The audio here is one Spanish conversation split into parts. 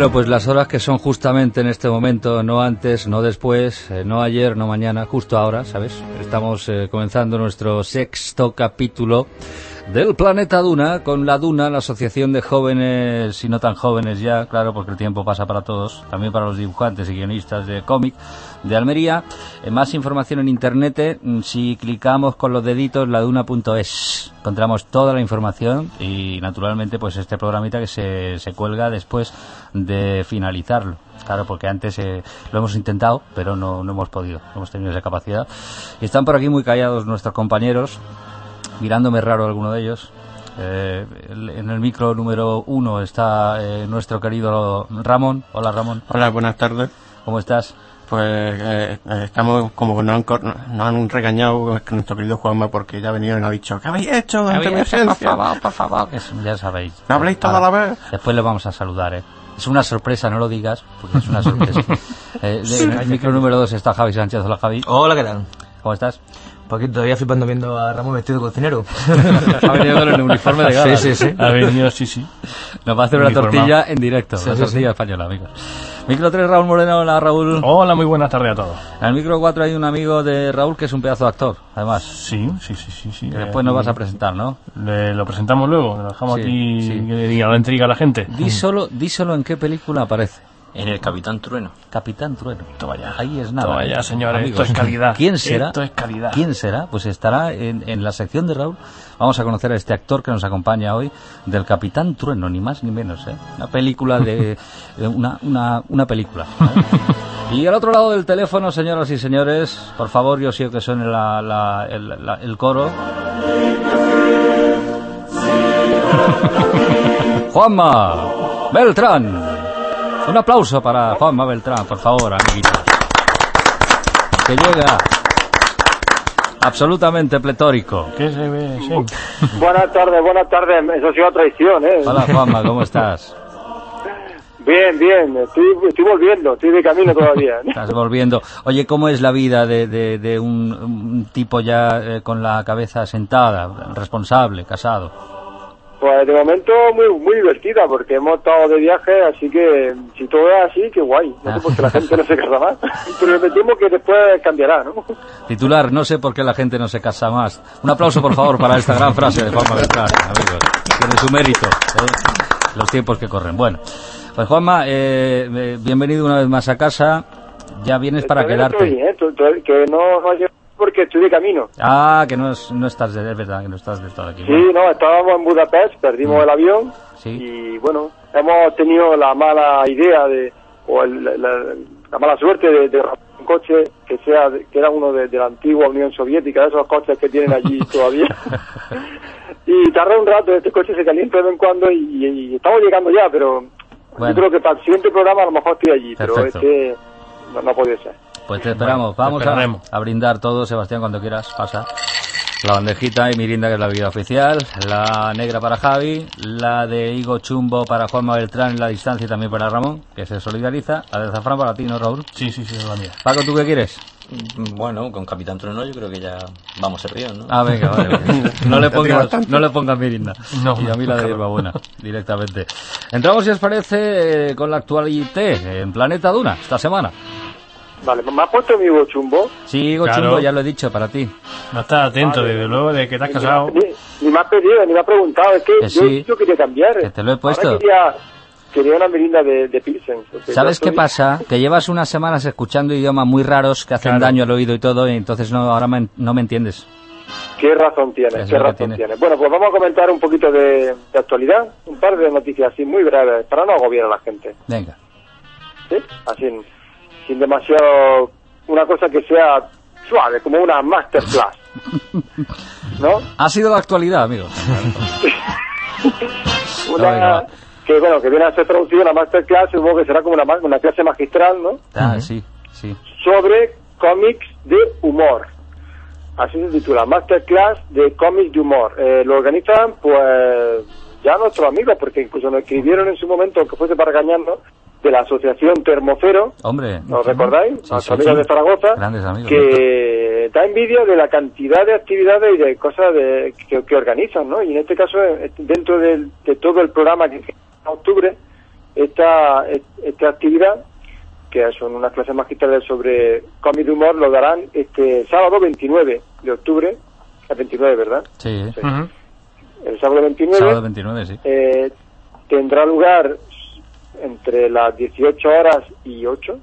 Bueno, pues las horas que son justamente en este momento, no antes, no después, no ayer, no mañana, justo ahora, ¿sabes? Estamos comenzando nuestro sexto capítulo del Planeta Duna, con la Duna, la asociación de jóvenes y no tan jóvenes ya, claro, porque el tiempo pasa para todos, también para los dibujantes y guionistas de cómic de Almería. Más información en internet, si clicamos con los deditos, laduna.es, encontramos toda la información y naturalmente pues este programita que se cuelga después de finalizarlo. Claro, porque antes lo hemos intentado, pero no hemos podido, no hemos tenido esa capacidad. Y están por aquí muy callados nuestros compañeros, mirándome raro alguno de ellos. En el micro número 1 está nuestro querido Ramón. Hola, Ramón. Hola, buenas tardes. ¿Cómo estás? Pues estamos como nos han regañado nuestro querido Juanma, porque ya ha venido y nos ha dicho: ¿qué habéis hecho ante mi ausencia? Por favor. Ya sabéis. ¿No habléis toda la vez? Después le vamos a saludar, Es una sorpresa, no lo digas, porque es una sorpresa. En el micro número 2 está Javi Sánchez. Hola, Javi. Hola, ¿qué tal? ¿Cómo estás? Porque todavía flipando viendo a Ramón vestido de cocinero. Ha venido con el uniforme de gala. Sí. Ha venido, sí. Nos va a hacer una tortilla en directo. Una tortilla española, amigos. Micro 3, Raúl Moreno. Hola, Raúl. Hola, muy buenas tardes a todos. En el micro 4 hay un amigo de Raúl que es un pedazo de actor, además. Sí. Que después nos vas a presentar, ¿no? Lo presentamos luego, lo dejamos aquí que le diga la intriga a la gente. Di solo en qué película aparece. En el Capitán Trueno. Capitán Trueno. Toma ya. Ahí es nada. Toma ya, señores. Amigos, esto es calidad. ¿Quién será? Esto es calidad. ¿Quién será? Pues estará en la sección de Raúl. Vamos a conocer a este actor que nos acompaña hoy, del Capitán Trueno, ni más ni menos, Una película de... una película. Y al otro lado del teléfono, señoras y señores, por favor, yo sí que suene el coro. Juanma Beltrán. Un aplauso para Juanma Beltrán, por favor, amiguitos. Que llega absolutamente pletórico. ¿Qué se ve? Sí. Buenas tardes. Eso ha sido traición, Hola, Juanma, ¿cómo estás? Bien. Estoy volviendo, estoy de camino todavía. Estás volviendo. Oye, ¿cómo es la vida de un tipo ya con la cabeza sentada, responsable, casado? Pues de momento muy divertida, porque hemos estado de viaje, así que si todo es así, qué guay. No sé por qué la gente no se casa más, pero me temo que después cambiará, ¿no? Titular: no sé por qué la gente no se casa más. Un aplauso, por favor, para esta gran frase de Juanma Beltrán, amigos. Tiene su mérito, los tiempos que corren. Bueno, pues Juanma, bienvenido una vez más a casa. Ya vienes para quedarte. Estoy, que no hay... porque estoy de camino. Que no estás es verdad que no estás de todo aquí. Sí, no, estábamos en Budapest, perdimos el avión. Sí. Y bueno, hemos tenido la mala idea la mala suerte de un coche que era uno de la antigua Unión Soviética, de esos coches que tienen allí todavía. Y tardó un rato, este coche se calienta de vez en cuando y estamos llegando ya, pero bueno, yo creo que para el siguiente programa a lo mejor estoy allí. Perfecto. Pero no puede ser. Pues te esperamos. Vamos a brindar todo, Sebastián, cuando quieras. Pasa. La bandejita y mirinda, que es la bebida oficial. La negra para Javi. La de higo chumbo para Juanma Beltrán. La distancia también para Ramón, que se solidariza. La de azafrán para ti, ¿no, Raúl? Sí, es la mía. Paco, ¿tú qué quieres? Bueno, con Capitán Trueno yo creo que ya vamos servidos, ¿no? Venga, vale. No le pongas mirinda. No, y a mí la de hierbabuena, directamente. Entramos, si os parece, con la actualidad en Planeta Duna, esta semana. Vale, ¿me has puesto mi higo chumbo? Sí, higo chumbo, ya lo he dicho, para ti. No estás atento, desde luego, de que te has casado. Ni me has pedido, ni me has preguntado. Es que yo quería cambiar. Que te lo he puesto. Ahora quería una merinda de Pilsen. ¿Sabes qué pasa? Que llevas unas semanas escuchando idiomas muy raros que hacen daño al oído y todo, y entonces ahora no me entiendes. ¿Qué razón tienes? Bueno, pues vamos a comentar un poquito de actualidad, un par de noticias así muy breves, para no agobiar a la gente. Venga. ¿Sí? Así, sin demasiado... Una cosa que sea suave, como una masterclass. ¿No? Ha sido la actualidad, amigo. Que viene a ser traducida una masterclass, supongo que será como una clase magistral, ¿no? Sí. Sobre cómics de humor. Así se titula, Masterclass de cómics de humor. Lo organizan, pues, ya nuestros amigos, porque incluso nos escribieron en su momento, que fuese para regañarnos, de la asociación Termocero. Hombre. ¿Os recordáis? Nuestros amigos de Zaragoza. Grandes amigos. Que da envidia de la cantidad de actividades y de cosas que organizan, ¿no? Y en este caso, dentro de todo el programa que en octubre, esta actividad, que son unas clases magistrales sobre cómic de humor, lo darán este sábado 29 de octubre, el 29, ¿verdad? Sí. El sábado 29. Sábado 29, sí. Tendrá lugar entre las 18 horas y 8,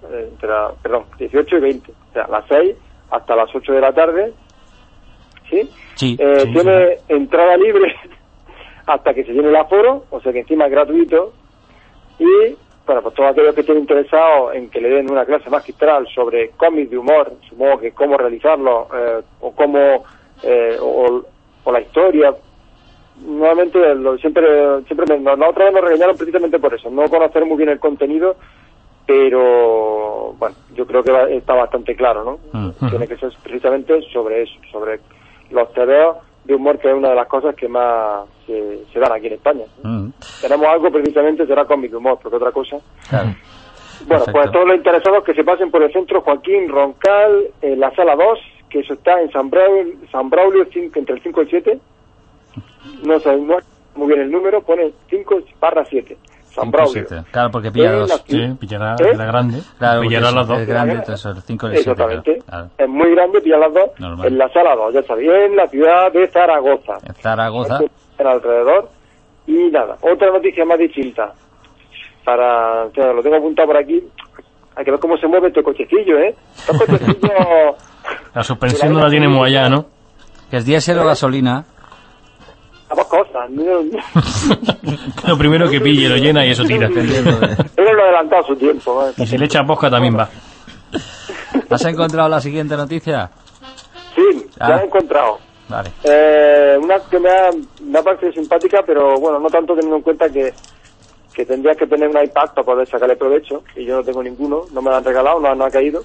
18 y 20, o sea, las 6 hasta las 8 de la tarde, ¿sí? Sí. Tiene entrada libre hasta que se llene el aforo, o sea que encima es gratuito, y bueno, pues todos aquellos que estén interesados en que le den una clase magistral sobre cómics de humor, supongo que cómo realizarlo, o cómo, o la historia. Nuevamente, nosotros nos regañaron precisamente por eso, no conocer muy bien el contenido, pero bueno, yo creo que está bastante claro, ¿no? Tiene que ser precisamente sobre eso, sobre los tebeos de humor, que es una de las cosas que más se dan aquí en España. Tenemos algo precisamente, será cómic de humor, porque otra cosa. Claro. Bueno, Perfecto. pues todos los interesados que se pasen por el centro Joaquín Roncal, en la sala 2, que eso está en San Braulio, entre el 5 y el 7. No sé muy bien el número, pone 5/7. San Braulio. Claro, porque pilla dos. Sí, pillará la grande. Claro, pillará las dos. Es grande, entonces el 5 y el 7. Exactamente. Claro. Es muy grande, pilla las dos. Normal. En la sala 2, ya sabéis, en la ciudad de Zaragoza. En Zaragoza. En alrededor. Y nada, otra noticia más distinta. O sea, lo tengo apuntado por aquí. Hay que ver cómo se mueve este cochecillo, ¿eh? Estos cochecillos... La suspensión no la tenemos allá, ¿no? Que es diésel o gasolina. Ambas cosas. Lo primero que pille, lo llena y eso tira. Pero lo adelantado a su tiempo. Y si le echa posca también va. ¿Has encontrado la siguiente noticia? Sí, ya la he encontrado. Vale. Una que me ha parecido simpática, pero bueno, no tanto teniendo en cuenta que tendría que tener un iPad para poder sacarle provecho, y yo no tengo ninguno, no me lo han regalado, no ha caído,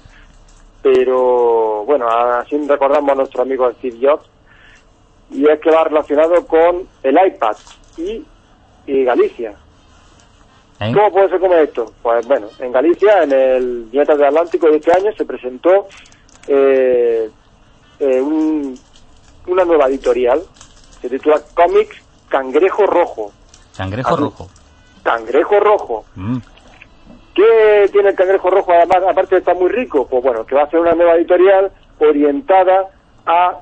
pero bueno, así recordamos a nuestro amigo Steve Jobs, y es que va relacionado con el iPad y Galicia. ¿Cómo puede ser como esto? Pues bueno, en Galicia, en el Viñetas del Atlántico de este año, se presentó una nueva editorial, se titula Cómics Cangrejo Rojo. Cangrejo Rojo. Cangrejo Rojo. ¿Qué tiene el Cangrejo Rojo, además, aparte de estar muy rico? Pues bueno, que va a ser una nueva editorial orientada a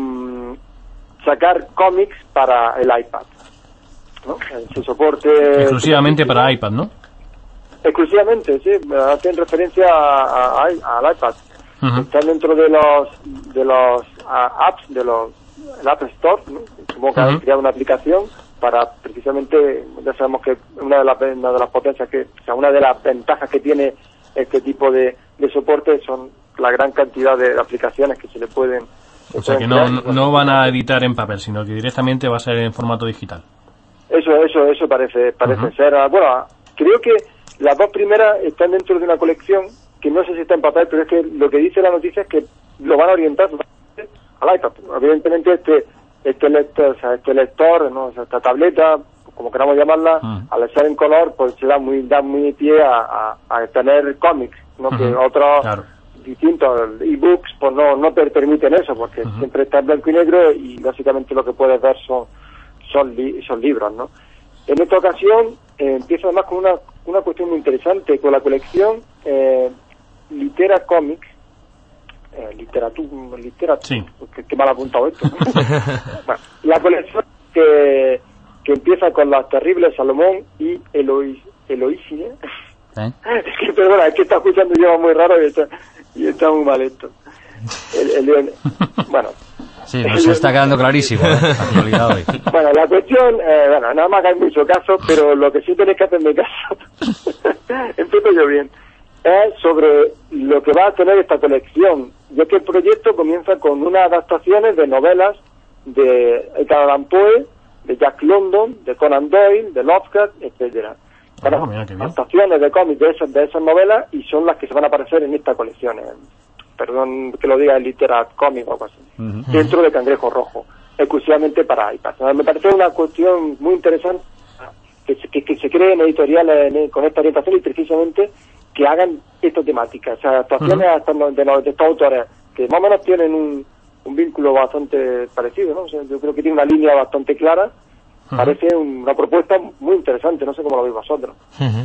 sacar cómics para el iPad, ¿no? Su soporte... Exclusivamente para iPad, ¿no? Exclusivamente, sí, hacen referencia al iPad. Están dentro de los apps, el App Store, ¿no? Supongo que han creado una aplicación para precisamente, ya sabemos que una de las potencias una de las ventajas que tiene este tipo de soporte son la gran cantidad de aplicaciones que se le pueden... O sea que no van a editar en papel, sino que directamente va a ser en formato digital. Eso parece ser. Bueno, creo que las dos primeras están dentro de una colección que no sé si está en papel, pero es que lo que dice la noticia es que lo van a orientar al iPad. Evidentemente este lector, ¿no? O sea, esta tableta, como queramos llamarla, al ser en color, pues se da muy pie a tener cómics, ¿no? Que otros distintos e-books pues no te permiten eso, porque siempre está en blanco y negro y básicamente lo que puedes ver son libros, ¿no? En esta ocasión empiezo además con una cuestión muy interesante, con la colección Litera Comics, literatura, sí. Qué mal apuntado esto. Bueno, la colección que empieza con Las Terribles Salomón y Eloísine. Es que perdona, es que está escuchando yo muy raro y está muy mal esto. Bueno. Sí, nos está quedando clarísimo, hoy. Bueno, la cuestión, nada más que hay mucho caso, pero lo que sí tenéis que hacerme caso, empiezo yo bien, es sobre lo que va a tener esta colección, ya que el proyecto comienza con unas adaptaciones de novelas de Edgar Allan Poe, de Jack London, de Conan Doyle, de Lovecraft, etcétera. Adaptaciones de cómics de esas novelas, y son las que se van a aparecer en esta colección. Perdón que lo diga en Literat Comics o algo así, dentro de Cangrejo Rojo, exclusivamente para iPad. Me parece una cuestión muy interesante que se creen editoriales con esta orientación, y precisamente que hagan esta temática, o sea, actuaciones hasta de estos autores que más o menos tienen un vínculo bastante parecido, ¿no? O sea, yo creo que tiene una línea bastante clara. Parece una propuesta muy interesante, no sé cómo lo veis vosotros.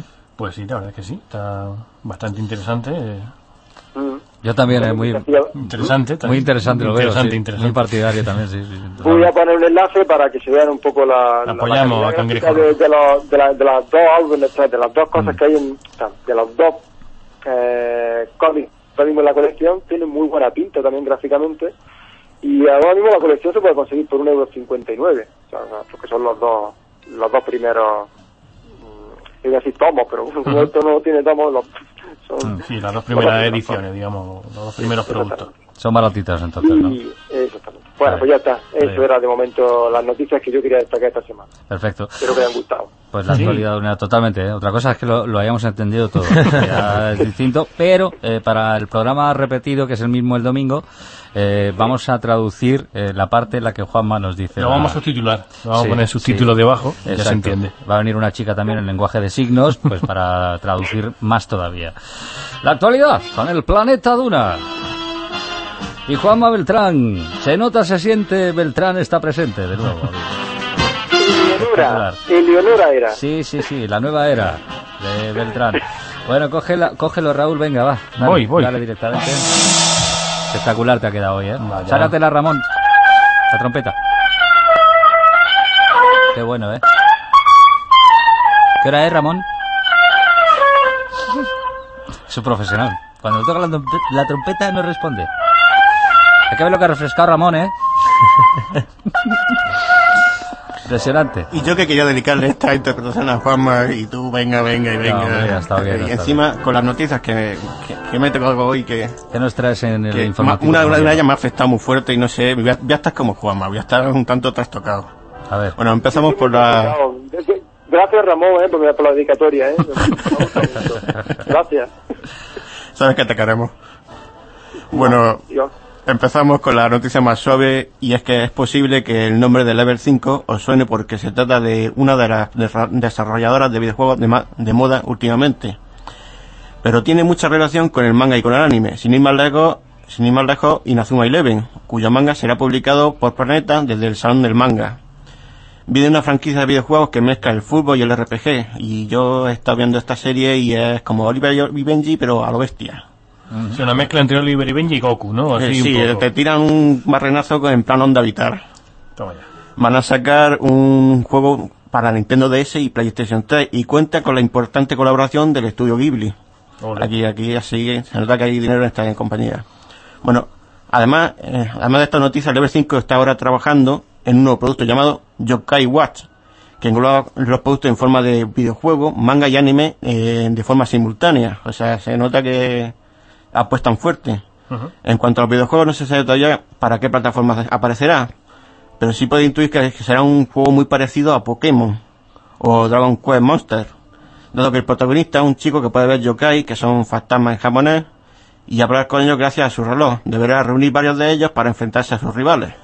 Pues sí, la verdad es que sí, está bastante interesante. Yo también, es muy Interesante. muy interesante, lo veo, Interesante. muy partidario también, sí. Voy a poner un enlace para que se vean un poco Apoyamos a Cangrejo. de las dos álbumes, de las dos cosas que hay de los dos cómics ahora mismo en la colección. Tienen muy buena pinta también gráficamente, y ahora mismo la colección se puede conseguir por €1,59, o sea, porque son los dos primeros, iba a decir tomos, pero como esto no tiene tomos, son sí, las dos primeras ediciones, digamos, los dos primeros productos. Son baratitas entonces, ¿no? Exactamente. Bueno, pues ya está. Eso era de momento las noticias que yo quería destacar esta semana. Perfecto. Espero que hayan gustado. Pues la actualidad totalmente, ¿eh? Otra cosa es que lo hayamos entendido todo. Ya es distinto, pero para el programa repetido, que es el mismo el domingo, vamos a traducir la parte en la que Juanma nos dice. Lo vamos a subtitular, vamos a poner subtítulos debajo, ya se entiende. Va a venir una chica también en lenguaje de signos, pues para traducir más todavía. La actualidad con el Planeta Duna. Y Juanma Beltrán, se nota, se siente, Beltrán está presente de nuevo. Eleonora era. Sí, la nueva era de Beltrán. Bueno, cógelo, Raúl, venga, va. Dale, voy. Dale directamente. Espectacular te ha quedado hoy, ¿eh? Vaya. Sácatela, Ramón. La trompeta. Qué bueno, ¿eh? ¿Qué hora es, Ramón? Es un profesional. Cuando toca la trompeta no responde. Hay que ver lo que ha refrescado Ramón, ¿eh? Impresionante. Y yo que quería dedicarle esta interpretación a Juanma, y tú venga. No, hombre, ya está bien, y encima con las noticias que me tocó algo hoy que nos traes en el que informativo? una de ellas me ha afectado muy fuerte y no sé, voy a estar como Juanma, voy a estar un tanto trastocado. A ver. Bueno, empezamos por la... Gracias, Ramón, por la dedicatoria, Gracias. Sabes que te queremos. Bueno, empezamos con la noticia más suave, y es que es posible que el nombre de Level 5 os suene porque se trata de una de las desarrolladoras de videojuegos de moda últimamente. Pero tiene mucha relación con el manga y con el anime. Sin ir más lejos, Inazuma Eleven, cuyo manga será publicado por Planeta desde el Salón del Manga. Viene una franquicia de videojuegos que mezcla el fútbol y el RPG, y yo he estado viendo esta serie y es como Oliver y Benji, pero a lo bestia. Es una mezcla entre Oliver y Benji y Goku, ¿no? Así Sí, un poco. te tiran un barrenazo en plan Onda Vital. Toma ya. Van a sacar un juego para Nintendo DS y PlayStation 3 y cuenta con la importante colaboración del estudio Ghibli. Ole. Aquí así se nota que hay dinero en esta compañía. Bueno, además de esta noticia, Level 5 está ahora trabajando en un nuevo producto llamado Yokai Watch, que engloba los productos en forma de videojuego, manga y anime de forma simultánea. O sea, se nota que apuestan fuerte. En cuanto a los videojuegos, no se sabe todavía para qué plataforma aparecerá, pero sí puede intuir que será un juego muy parecido a Pokémon o Dragon Quest Monster, dado que el protagonista es un chico que puede ver yokai, que son fantasmas en japonés, y hablar con ellos gracias a su reloj. Deberá reunir varios de ellos para enfrentarse a sus rivales.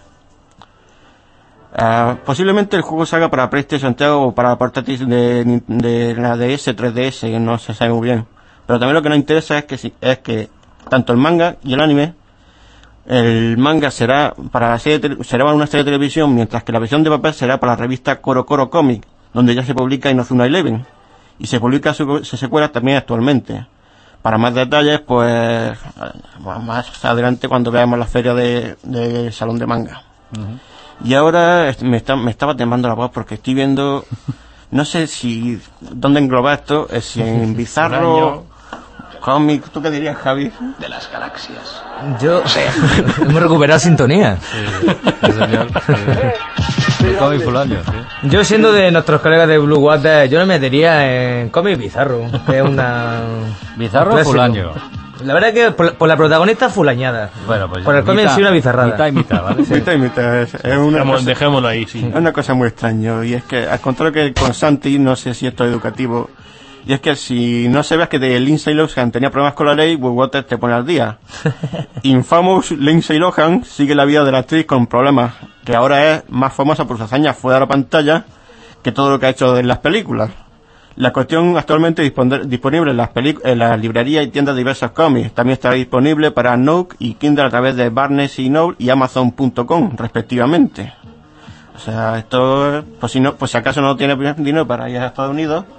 Posiblemente el juego salga para PlayStation 3 o para la portátil de la DS, 3DS, que no se sabe muy bien. Pero también lo que nos interesa es que tanto el manga y el anime, el manga será para una serie de televisión, mientras que la versión de papel será para la revista Coro Coro Comic, donde ya se publica Inazuma Eleven, y se publica su secuela también actualmente. Para más detalles, pues más adelante cuando veamos la feria de Salón de Manga. Y ahora me estaba temblando la voz porque estoy viendo, no sé si dónde engloba esto, si en Bizarro, cómic, ¿tú qué dirías, Javi? De las galaxias. Yo hemos recuperado sintonía. Sí, señor. El cómic Fulano, sí. Yo, siendo de nuestros colegas de Blue Water, yo me metería en cómic Bizarro, que es una... Bizarro o Fulano. La verdad que por la protagonista fulañada. Bueno, pues por el cómic sí una bizarrada. Mitad y mitad, ¿vale? Sí. Mitad y mitad. Es una cosa, Dejémoslo ahí, sí. es una cosa muy extraña, y es que, al contrario que con Santi, no sé si esto es educativo, y es que si no sabes que de Lindsay Lohan tenía problemas con la ley, Blue Water te pone al día. Infamous Lindsay Lohan sigue la vida de la actriz con problemas, que ahora es más famosa por sus hazañas fuera de la pantalla que todo lo que ha hecho en las películas. La cuestión actualmente disponible en las librerías y tiendas de diversos cómics. También estará disponible para Nook y Kindle a través de Barnes & Noble y Amazon.com, respectivamente. O sea, esto, pues si acaso no tiene dinero para ir a Estados Unidos,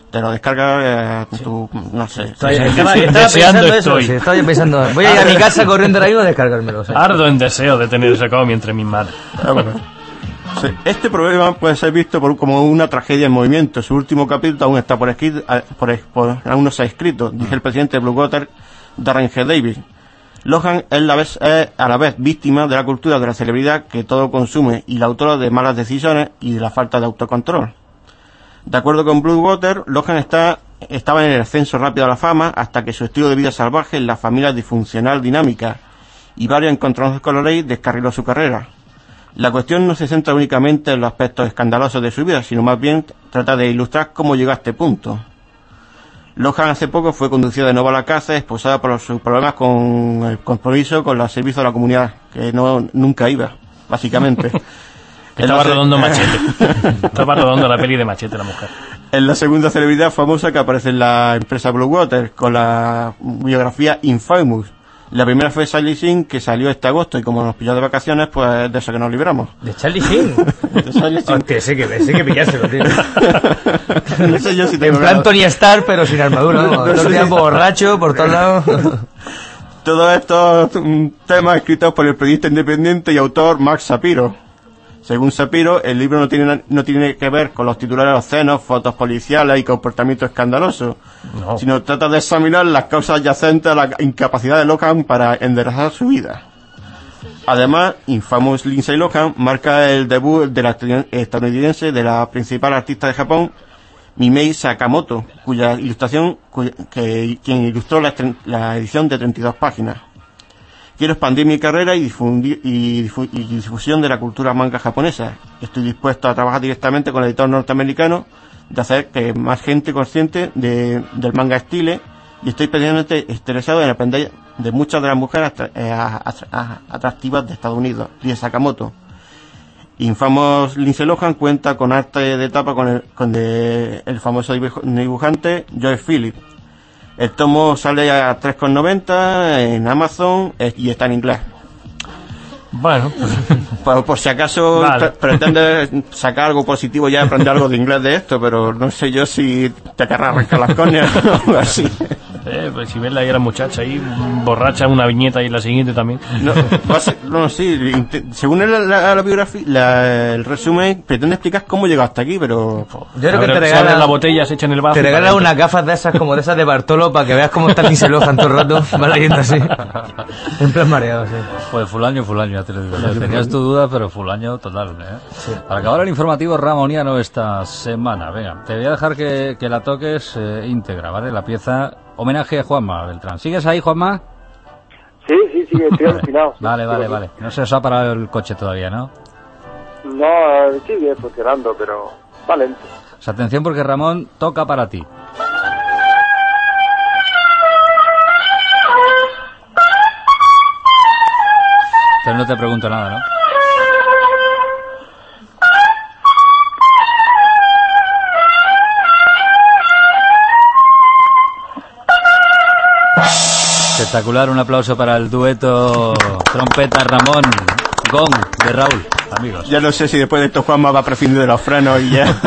te lo descargas tu, no sé. Estaba Deseando pensando estoy. eso, sí, estaba yo pensando, voy a ir a mi casa corriendo ahora mismo a descargármelo. Sí. Ardo en deseo de tener ese cómic entre mis manos. Sí, este problema puede ser visto como una tragedia en movimiento. Su último capítulo aún está aún no se ha escrito, dice el presidente de Blue Water, Darren G. Davis. Lohan es a la vez víctima de la cultura de la celebridad que todo consume y la autora de malas decisiones y de la falta de autocontrol. De acuerdo con Blue Water, Lohan estaba en el ascenso rápido a la fama hasta que su estilo de vida salvaje en la familia disfuncional dinámica y varios encontronazos con la ley descarriló su carrera. La cuestión no se centra únicamente en los aspectos escandalosos de su vida, sino más bien trata de ilustrar cómo llegó a este punto. Lohan hace poco fue conducido de nuevo a la cárcel, expulsado por sus problemas con el compromiso con los servicios de la comunidad, que nunca iba, básicamente. Estaba rodando Machete. Estaba rodando la peli de Machete la mujer. Es la segunda celebridad famosa que aparece en la empresa Blue Water, con la biografía Infamous. La primera fue Charlie Sheen, que salió este agosto, y como nos pilló de vacaciones, pues de eso que nos libramos. ¿De Charlie Sheen? De Charlie Sheen. Hostia, sé que pillárselo, tío. No sé yo si tengo En plan Tony Stark, pero sin armadura, ¿no? Todo el tiempo borracho, por todos lados. Todos estos temas escritos por el periodista independiente y autor Max Shapiro. Según Shapiro, el libro no tiene que ver con los titulares obscenos, fotos policiales y comportamiento escandaloso, sino trata de examinar las causas adyacentes a la incapacidad de Lohan para enderezar su vida. Además, Infamous Lindsay Lohan marca el debut de la estadounidense de la principal artista de Japón, Mimei Sakamoto, cuya ilustración, quien ilustró la edición de 32 páginas. Quiero expandir mi carrera y difusión de la cultura manga japonesa. Estoy dispuesto a trabajar directamente con el editor norteamericano de hacer que más gente consciente del manga style, y estoy especialmente interesado en aprender de muchas de las mujeres atractivas de Estados Unidos, dice Sakamoto. Infamous Lindsay Lohan cuenta con arte de tapa con el famoso dibujante Joe Phillips. El tomo sale a 3,90 en Amazon y está en inglés. Bueno, Por si acaso pretendes sacar algo positivo, ya aprender algo de inglés de esto, pero no sé yo si te querrás arrancar las córneas o algo así. Pues si ves la gran muchacha ahí, borracha una viñeta y la siguiente también. Sí, según la biografía, el resumen, pretende explicar cómo llegó hasta aquí, pero... Yo creo que te Se abre regalan la botella, se echa en el vaso. Te regalan unas gafas de esas, como de esas de Bartolo, para que veas cómo está Lindsay Lohan todo el rato. Va leyendo así. En plan mareado, sí. Pues fulaño, ya te lo digo. Tenías tu duda, pero fulaño total, ¿eh? Sí. Para acabar el informativo ramoniano esta semana, venga, te voy a dejar que la toques íntegra, ¿vale? La pieza homenaje a Juanma Beltrán. ¿Sigues ahí, Juanma? Sí, estoy alucinado. Vale. No se os ha parado el coche todavía, ¿no? No, sigue funcionando, pero va lento. Pues atención porque Ramón toca para ti. Pero no te pregunto nada, ¿no? Espectacular, un aplauso para el dueto trompeta Ramón Gong de Raúl, amigos. Ya no sé si después de esto Juanma va a prescindir de los frenos y ya.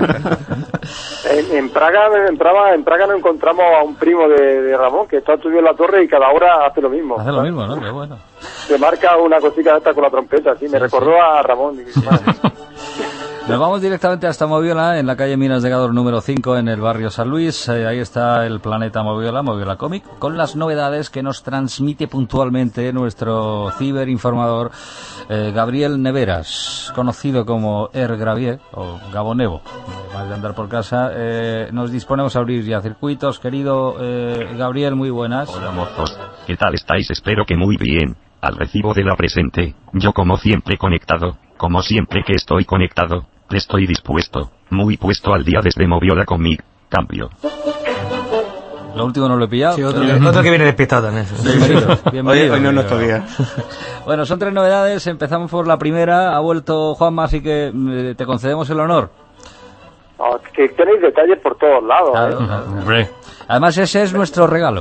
En Praga nos encontramos a un primo de Ramón que está estudiando en la torre y cada hora hace lo mismo. Hace lo mismo, ¿no? Qué bueno. Se marca una cosita esta con la trompeta, sí, me recordó a Ramón. Nos vamos directamente hasta Moviola, en la calle Minas de Gador número 5, en el barrio San Luis. Ahí está el Planeta Moviola Cómic, con las novedades que nos transmite puntualmente nuestro ciberinformador Gabriel Neveras, conocido como Gravier o Gabonevo, más de andar por casa. Nos disponemos a abrir ya circuitos. Querido Gabriel, muy buenas. Hola mozos, ¿qué tal estáis? Espero que muy bien. Al recibo de la presente, yo como siempre conectado, como siempre que estoy conectado, estoy dispuesto, muy puesto al día desde Moviola Comic. Cambio. Lo último no lo he pillado. Sí, otro que viene despistado también. Bienvenido. Hoy no es nuestro día. Bueno, son 3 novedades. Empezamos por la primera. Ha vuelto Juanma, así que te concedemos el honor. Oh, que tenéis detalles por todos lados. Claro, Hombre. Además, ese es nuestro regalo.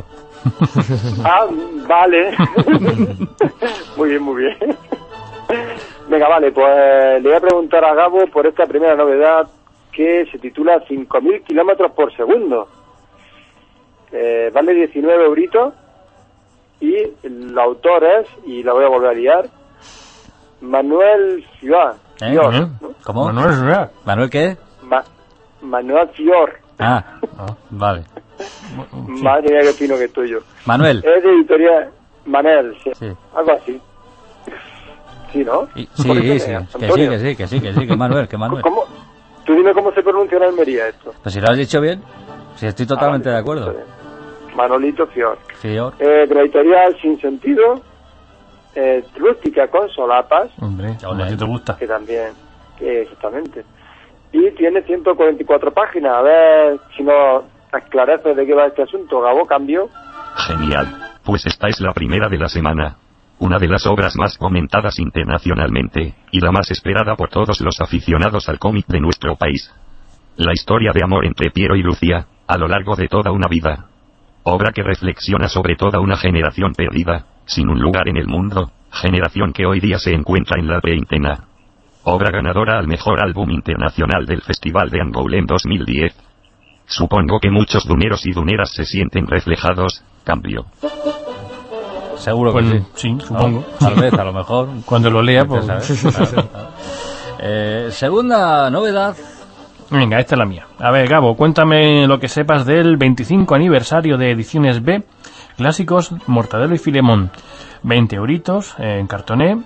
Vale. Muy bien. Venga, vale, pues le voy a preguntar a Gabo por esta primera novedad que se titula 5.000 kilómetros por segundo. Vale 19 euritos y el autor es, y la voy a volver a liar, Manuel Fior. ¿No? ¿Cómo? Manuel Fior. ¿Manuel qué? Manuel Fior. Vale. Madre mía, qué fino que estoy yo. Manuel. Es de editorial Manel, sí. Algo así. Sí, ¿no? Sí, que sí, que Manuel. ¿Cómo? Tú dime cómo se pronuncia en Almería esto. Pues si lo has dicho bien, si estoy totalmente de acuerdo. Manolito Fior. De la editorial Sin Sentido, rústica con solapas. Hombre, a ti te gusta. Que también, exactamente. Y tiene 144 páginas. A ver si nos aclarece de qué va este asunto. Gabo, cambio. Genial. Pues esta es la primera de la semana. Una de las obras más comentadas internacionalmente, y la más esperada por todos los aficionados al cómic de nuestro país. La historia de amor entre Piero y Lucia, a lo largo de toda una vida. Obra que reflexiona sobre toda una generación perdida, sin un lugar en el mundo, generación que hoy día se encuentra en la treintena. Obra ganadora al mejor álbum internacional del Festival de Angoulême 2010. Supongo que muchos duneros y duneras se sienten reflejados, cambio. Seguro que sí. Sí, supongo. Tal vez, a lo mejor. Cuando lo lea, pues... Segunda novedad. Venga, esta es la mía. A ver, Gabo, cuéntame lo que sepas del 25 aniversario de Ediciones B, clásicos Mortadelo y Filemón. 20 euritos en cartoné,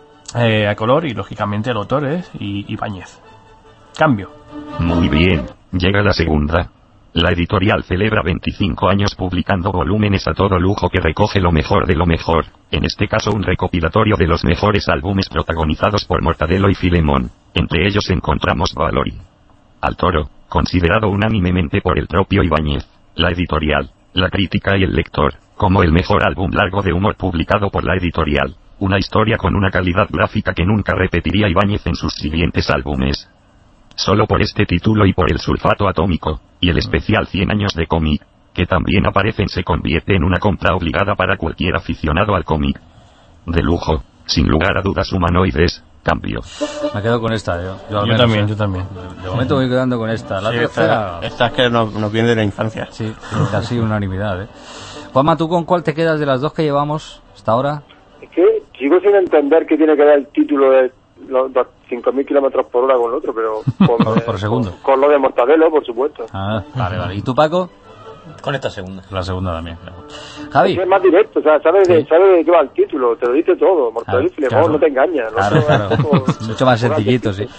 a color, y lógicamente el autor es Ibáñez. Cambio. Muy bien, llega la segunda. La editorial celebra 25 años publicando volúmenes a todo lujo que recoge lo mejor de lo mejor, en este caso un recopilatorio de los mejores álbumes protagonizados por Mortadelo y Filemón. Entre ellos encontramos Valori al Toro, considerado unánimemente por el propio Ibáñez, la editorial, la crítica y el lector, como el mejor álbum largo de humor publicado por la editorial, una historia con una calidad gráfica que nunca repetiría Ibáñez en sus siguientes álbumes. Solo por este título y por el sulfato atómico, y el especial 100 años de cómic, que también aparecen, se convierte en una compra obligada para cualquier aficionado al cómic. De lujo, sin lugar a dudas humanoides, cambio. Me quedo con esta, yo también. De momento me voy quedando con esta. La tercera... Esta es que nos viene de la infancia. Sí, casi unanimidad, Juanma, ¿tú con cuál te quedas de las dos que llevamos hasta ahora? Es que sigo sin entender qué tiene que ver el título de los 5.000 kilómetros por hora con el otro, pero por segundo. Con lo de Mortadelo, por supuesto. Vale. ¿Y tú, Paco? Con esta segunda. La segunda también. Javi. Es más directo, o sea, sabe de qué va el título, te lo dice todo. Mortadelo y Filemón, no te engañas. Claro. Mucho más sencillito, sí.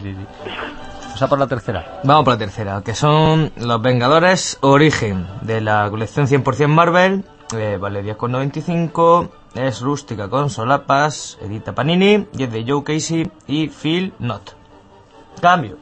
Vamos a por la tercera. Vamos por la tercera, que son Los Vengadores Origen, de la colección 100% Marvel. Vale 10,95. Es rústica con solapas, edita Panini, y es de Joe Casey y Phil Knott. Cambio.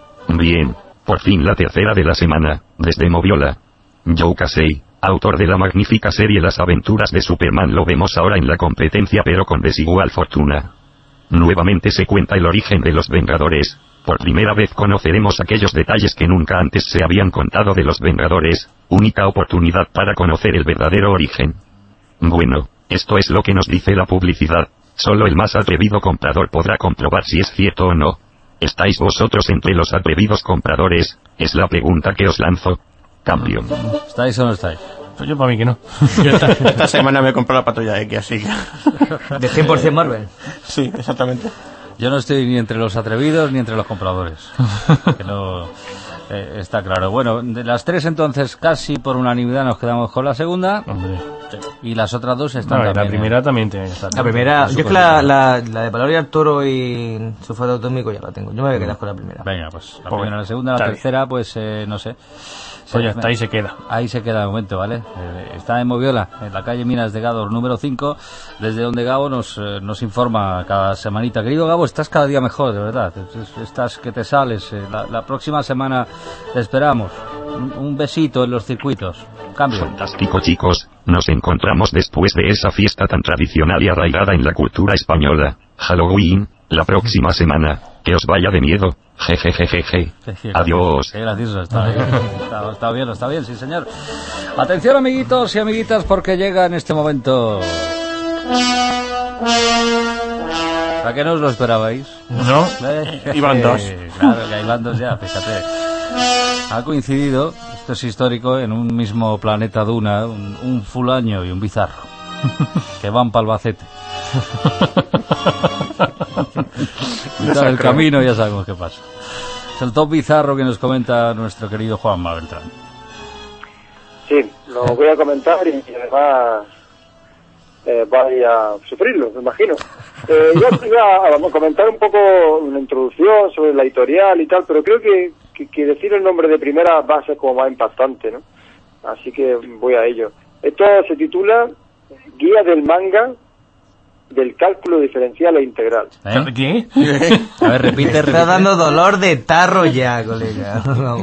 Bien, por fin la tercera de la semana, desde Moviola. Joe Casey, autor de la magnífica serie Las aventuras de Superman, lo vemos ahora en la competencia, pero con desigual fortuna. Nuevamente se cuenta el origen de los Vengadores. Por primera vez conoceremos aquellos detalles que nunca antes se habían contado de los Vengadores, única oportunidad para conocer el verdadero origen. Bueno, esto es lo que nos dice la publicidad. Solo el más atrevido comprador podrá comprobar si es cierto o no. ¿Estáis vosotros entre los atrevidos compradores? Es la pregunta que os lanzo. Cambio. ¿Estáis o no estáis? Pues yo para mí que no. Yo esta semana me compré la Patrulla X, así que... ¿De 100% Marvel? Sí, exactamente. Yo no estoy ni entre los atrevidos ni entre los compradores. Que no... está claro. Bueno, de las tres entonces casi por unanimidad nos quedamos con la segunda. Hombre. Y las otras dos están también. La primera también tiene que estar. La primera, yo es que la de Valori al Toro y sulfato atómico ya la tengo. Yo me voy a quedar con la primera. Venga, pues la primera, la segunda, la tercera, pues no sé. Pues ya está, ahí se queda. Ahí se queda de momento, ¿vale? Está en Moviola, en la calle Minas de Gádor número 5, desde donde Gabo nos informa cada semanita. Querido Gabo, estás cada día mejor, de verdad. Estás que te sales. La próxima semana te esperamos. Un besito en los circuitos. Cambio. Fantástico, chicos. Nos encontramos después de esa fiesta tan tradicional y arraigada en la cultura española, Halloween, la próxima semana. Que os vaya de miedo. Jejejejeje. Adiós. Qué gracioso, está bien. Está bien, sí señor. Atención, amiguitos y amiguitas, porque llega en este momento... ¿A qué no os lo esperabais? ¿No? Iban dos. Claro, que hay bandos ya, fíjate. Ha coincidido, esto es histórico, en un mismo planeta Duna, un fulaño y un bizarro, que van para Albacete. Mitad del camino ya sabemos qué pasa. Es el top bizarro que nos comenta nuestro querido Juanma Beltrán. Sí, lo voy a comentar y además vaya a sufrirlo, me imagino. Yo iba a comentar un poco una introducción sobre la editorial y tal, pero creo que decir el nombre de primera va a ser como más impactante, ¿no? Así que voy a ello. Esto se titula Guía del manga del cálculo diferencial e integral. ¿Qué? A ver, repite. Está dando dolor de tarro ya, colega.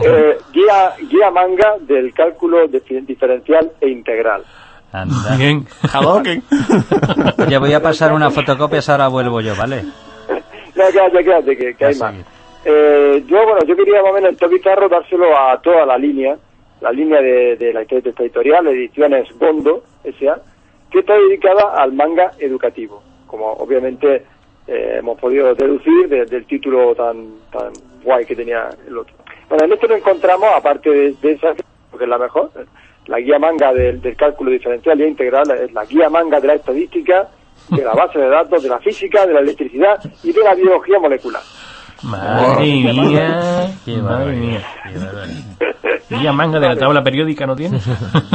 Guía manga del cálculo diferencial e integral. Anda. Bien. Hadouken. Ya voy a pasar una fotocopia, ahora vuelvo yo, ¿vale? No, quédate, que hay más. Yo quería más o menos el top bizarro dárselo a toda la línea de esta editorial, Ediciones Gondo S.A., que está dedicada al manga educativo, como obviamente hemos podido deducir del título tan guay que tenía el otro. Bueno, en esto nos encontramos, aparte de esa, porque es la mejor, la guía manga del cálculo diferencial e integral, es la guía manga de la estadística, de la base de datos, de la física, de la electricidad y de la biología molecular. Madre mía. Madre mía. ¿Y a manga de la tabla periódica no tiene?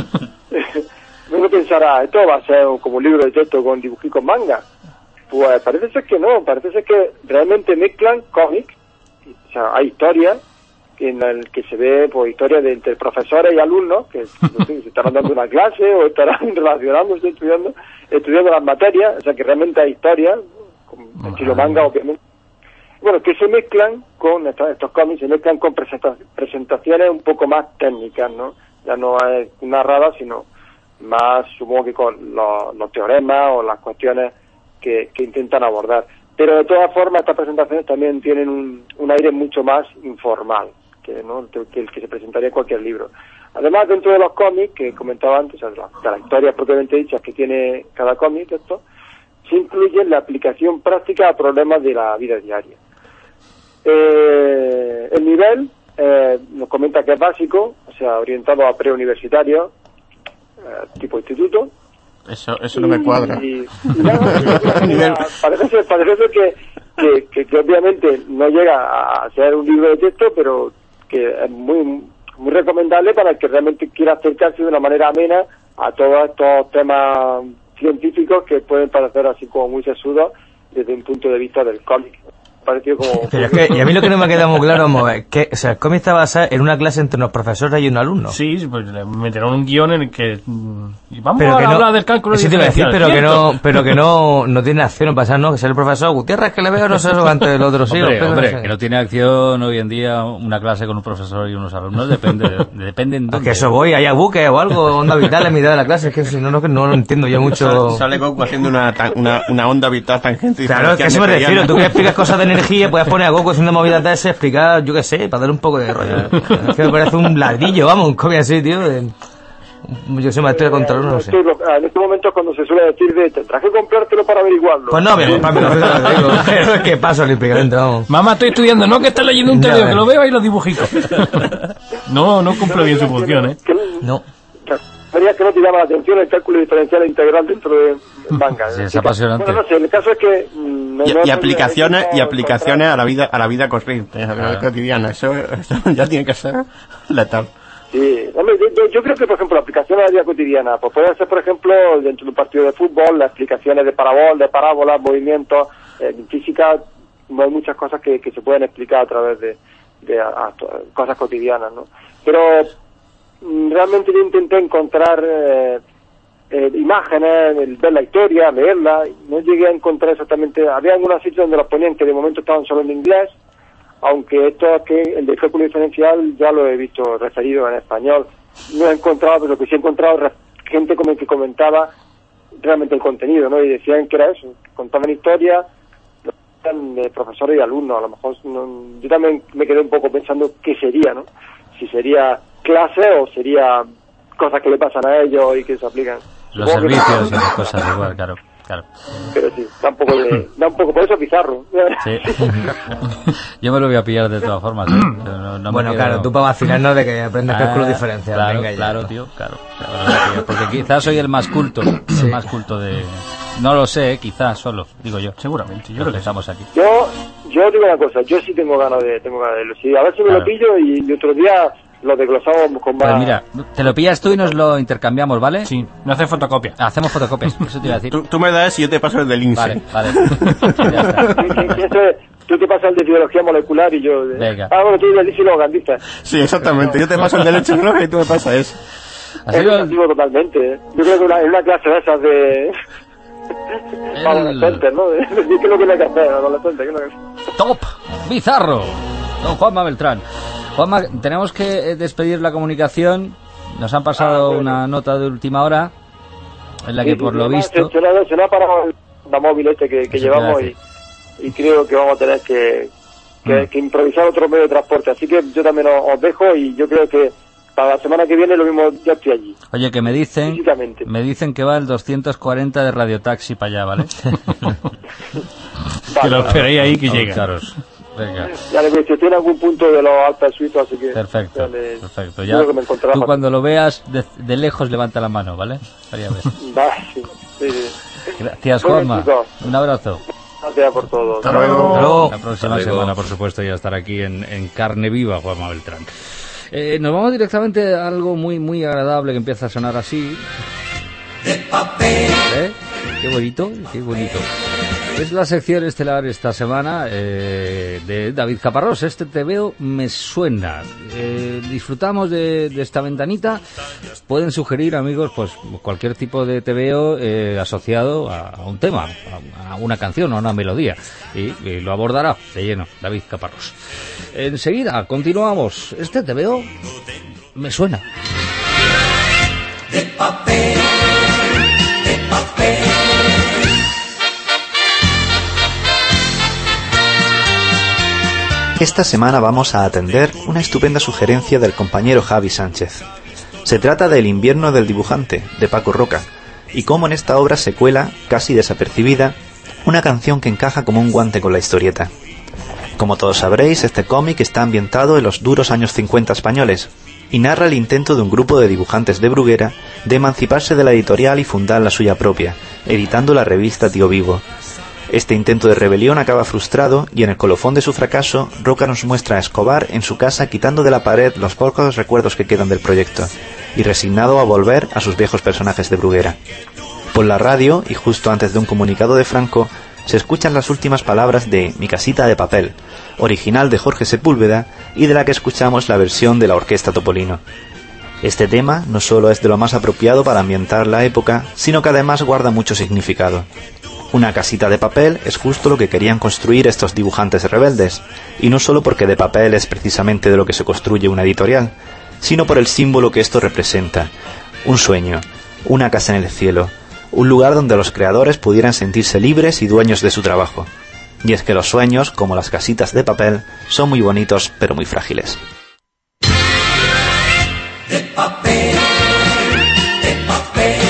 Uno pensará, esto va a ser como un libro de texto con dibujitos manga. Pues parece ser que no, parece ser que realmente mezclan cómics, o sea, hay historias en el que se ve pues historias entre profesores y alumnos que no sé, se estarán dando una clase o estarán relacionándose, estudiando las materias, o sea que realmente hay historias, con estilo manga obviamente. Bueno, que se mezclan con estos cómics, se mezclan con presentaciones un poco más técnicas, ¿no? Ya no es narrada, sino más, supongo que con los teoremas o las cuestiones que intentan abordar. Pero de todas formas, estas presentaciones también tienen un aire mucho más informal que el que se presentaría en cualquier libro. Además, dentro de los cómics que comentaba antes, de las historias propiamente dichas que tiene cada cómic, se incluye la aplicación práctica a problemas de la vida diaria. El nivel nos comenta que es básico, o sea, orientado a preuniversitarios, tipo instituto. Eso no me cuadra. Parece ser que obviamente no llega a ser un libro de texto, pero que es muy recomendable para el que realmente quiera acercarse de una manera amena a todos estos temas científicos que pueden parecer así como muy sesudos desde un punto de vista del cómic. Parecido como... Pero es que, y a mí lo que no me queda muy claro es que, o sea, el cómic está basado en una clase entre unos profesores y un alumno. Sí, pues le metieron un guión en el que vamos pero a que hablar no, del cálculo sí te iba a decir, diferencial. pero que no tiene acción o pasar, ¿no? Que sea el profesor Gutiérrez que le veo, no sé, antes del otro sí. Hombre, que no tiene acción hoy en día una clase con un profesor y unos alumnos, depende en dónde. Es que eso voy, haya buques o algo, onda vital en mitad de la clase, es que si no lo entiendo yo mucho. Sale Goku haciendo una onda vital tangente. Claro, es que a eso me refiero, tú que explicas cosas de energía, puedes poner a Goku haciendo movidas de ese, explicar, yo qué sé, para dar un poco de rollo. Es que me parece un ladrillo, vamos, un cómic así, tío. Yo soy maestro de control, no sé. En este momento es cuando se suele decir tendrás que comprártelo para averiguarlo. Pues no, pero es que paso olímpicamente, vamos. Mamá, estoy estudiando, no que estás leyendo un teoría, que lo veo ahí los dibujitos. No cumple bien su función, ¿eh? No. Verías que no te llama la atención el cálculo diferencial e integral dentro de manga. Sí, es apasionante. Bueno, no sé, el caso es que... y aplicaciones a la vida corriente, a la vida cotidiana. Eso ya tiene que ser letal. Sí, hombre, yo creo que, por ejemplo, aplicaciones a la vida cotidiana, pues puede ser, por ejemplo, dentro de un partido de fútbol, las explicaciones de parábolas, movimientos, en física, hay muchas cosas que se pueden explicar a través de cosas cotidianas, ¿no? Pero realmente yo intenté encontrar imágenes, ver la historia, leerla, no llegué a encontrar exactamente, había algunos sitios donde los ponían que de momento estaban solo en inglés, aunque el de cálculo diferencial ya lo he visto referido en español. No he encontrado, pero lo que sí he encontrado gente como que comentaba realmente el contenido, ¿no? Y decían que era eso, que contaban historias de profesores y alumnos. A lo mejor yo también me quedé un poco pensando qué sería, ¿no? Si sería clase o sería cosas que le pasan a ellos y que se aplican. Los servicios y las cosas igual, claro. Claro. Pero sí, da un poco, por eso Pizarro. Sí. Yo me lo voy a pillar de todas formas. No bueno, claro, tú para vacilarnos de que aprendas cálculos diferenciales. Claro, venga, claro, tío, claro. Porque quizás soy el más culto, el más culto de... No lo sé, quizás solo, digo yo. Seguramente, yo Lo creo que estamos aquí. Yo digo una cosa, yo sí tengo ganas de sí, a ver si me lo pillo y otro día lo desglosamos con más... Pues mira, te lo pillas tú y nos lo intercambiamos, ¿vale? sí, no hace fotocopia. Hacemos fotocopias, eso te iba a decir. Tú me das y yo te paso el del INSEE. Vale. Ya está. Tú te pasas el de biología molecular y yo... Venga. Bueno, tú ya dices los gandistas. Sí, exactamente. Yo te paso el del echenólogo y tú me pasas eso. Así Es lo- educativo totalmente, ¿eh? Yo creo que en una clase de esas de... adolescentes, ¿no? ¿Qué es lo que hay que hacer, adolescentes? ¿Qué es lo que... Top Bizarro, don Juanma Beltrán. Juanma, tenemos que despedir la comunicación. Nos han pasado una nota de última hora en la que por lo visto... Se nos ha parado la móvil que Eso llevamos te iba a y creo que vamos a tener que improvisar otro medio de transporte. Así que yo también os dejo y yo creo que para la semana que viene lo mismo ya estoy allí. Oye, que me dicen que va el 240 de radiotaxi para allá, ¿vale? Que lo esperéis ahí que llega. Claros. Venga. Ya le digo, tiene algún punto de los Alpes suizos, así que... Perfecto. Ya, creo que me encontrará tú fácil. cuando lo veas de lejos levanta la mano, ¿vale? Estaría bien. Va, sí. Gracias, Bueno, Juanma. chicos. Un abrazo. Gracias por todo. Hasta luego. La próxima semana, por supuesto, ya estará aquí en carne viva Juanma Beltrán. Nos vamos directamente a algo muy, muy agradable que empieza a sonar así. De papel. Qué bonito, qué bonito. Es la sección estelar esta semana de David Caparrós. Este te veo me suena. Disfrutamos de esta ventanita. Pueden sugerir, amigos, pues cualquier tipo de TVO asociado a un tema, a una canción o a una melodía. Y lo abordará de lleno David Caparrós. Enseguida continuamos. Este TVO me suena. De papel, de papel. Esta semana vamos a atender una estupenda sugerencia del compañero Javi Sánchez. Se trata de El invierno del dibujante, de Paco Roca, y cómo en esta obra se cuela, casi desapercibida, una canción que encaja como un guante con la historieta. Como todos sabréis, este cómic está ambientado en los duros años 50 españoles, y narra el intento de un grupo de dibujantes de Bruguera de emanciparse de la editorial y fundar la suya propia, editando la revista Tío Vivo. Este intento de rebelión acaba frustrado y en el colofón de su fracaso, Roca nos muestra a Escobar en su casa quitando de la pared los pocos recuerdos que quedan del proyecto y resignado a volver a sus viejos personajes de Bruguera. Por la radio, y justo antes de un comunicado de Franco, se escuchan las últimas palabras de Mi casita de papel, original de Jorge Sepúlveda y de la que escuchamos la versión de la Orquesta Topolino. Este tema no solo es de lo más apropiado para ambientar la época, sino que además guarda mucho significado. Una casita de papel es justo lo que querían construir estos dibujantes rebeldes, y no solo porque de papel es precisamente de lo que se construye una editorial, sino por el símbolo que esto representa, un sueño, una casa en el cielo, un lugar donde los creadores pudieran sentirse libres y dueños de su trabajo. Y es que los sueños, como las casitas de papel, son muy bonitos pero muy frágiles. De papel, de papel.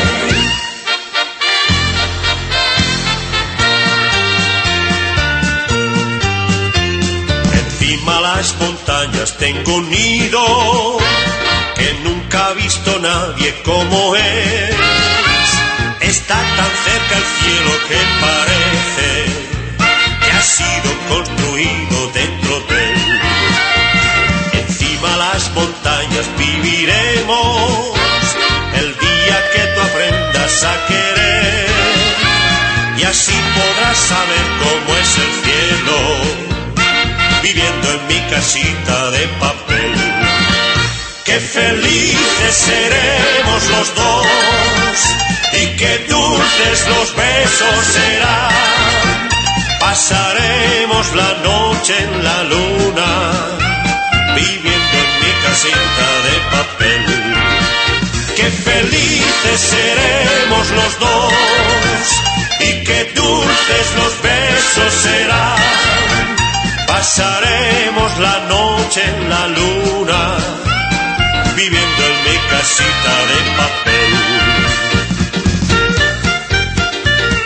Encima las montañas tengo un nido que nunca ha visto nadie como es. Está tan cerca el cielo que parece que ha sido construido dentro de él. Encima las montañas viviremos el día que tú aprendas a querer, y así podrás saber cómo es el cielo, viviendo en mi casita de papel. Qué felices seremos los dos, y qué dulces los besos serán. Pasaremos la noche en la luna, viviendo en mi casita de papel. Qué felices seremos los dos, y qué dulces los besos serán. Pasaremos la noche en la luna, viviendo en mi casita de papel.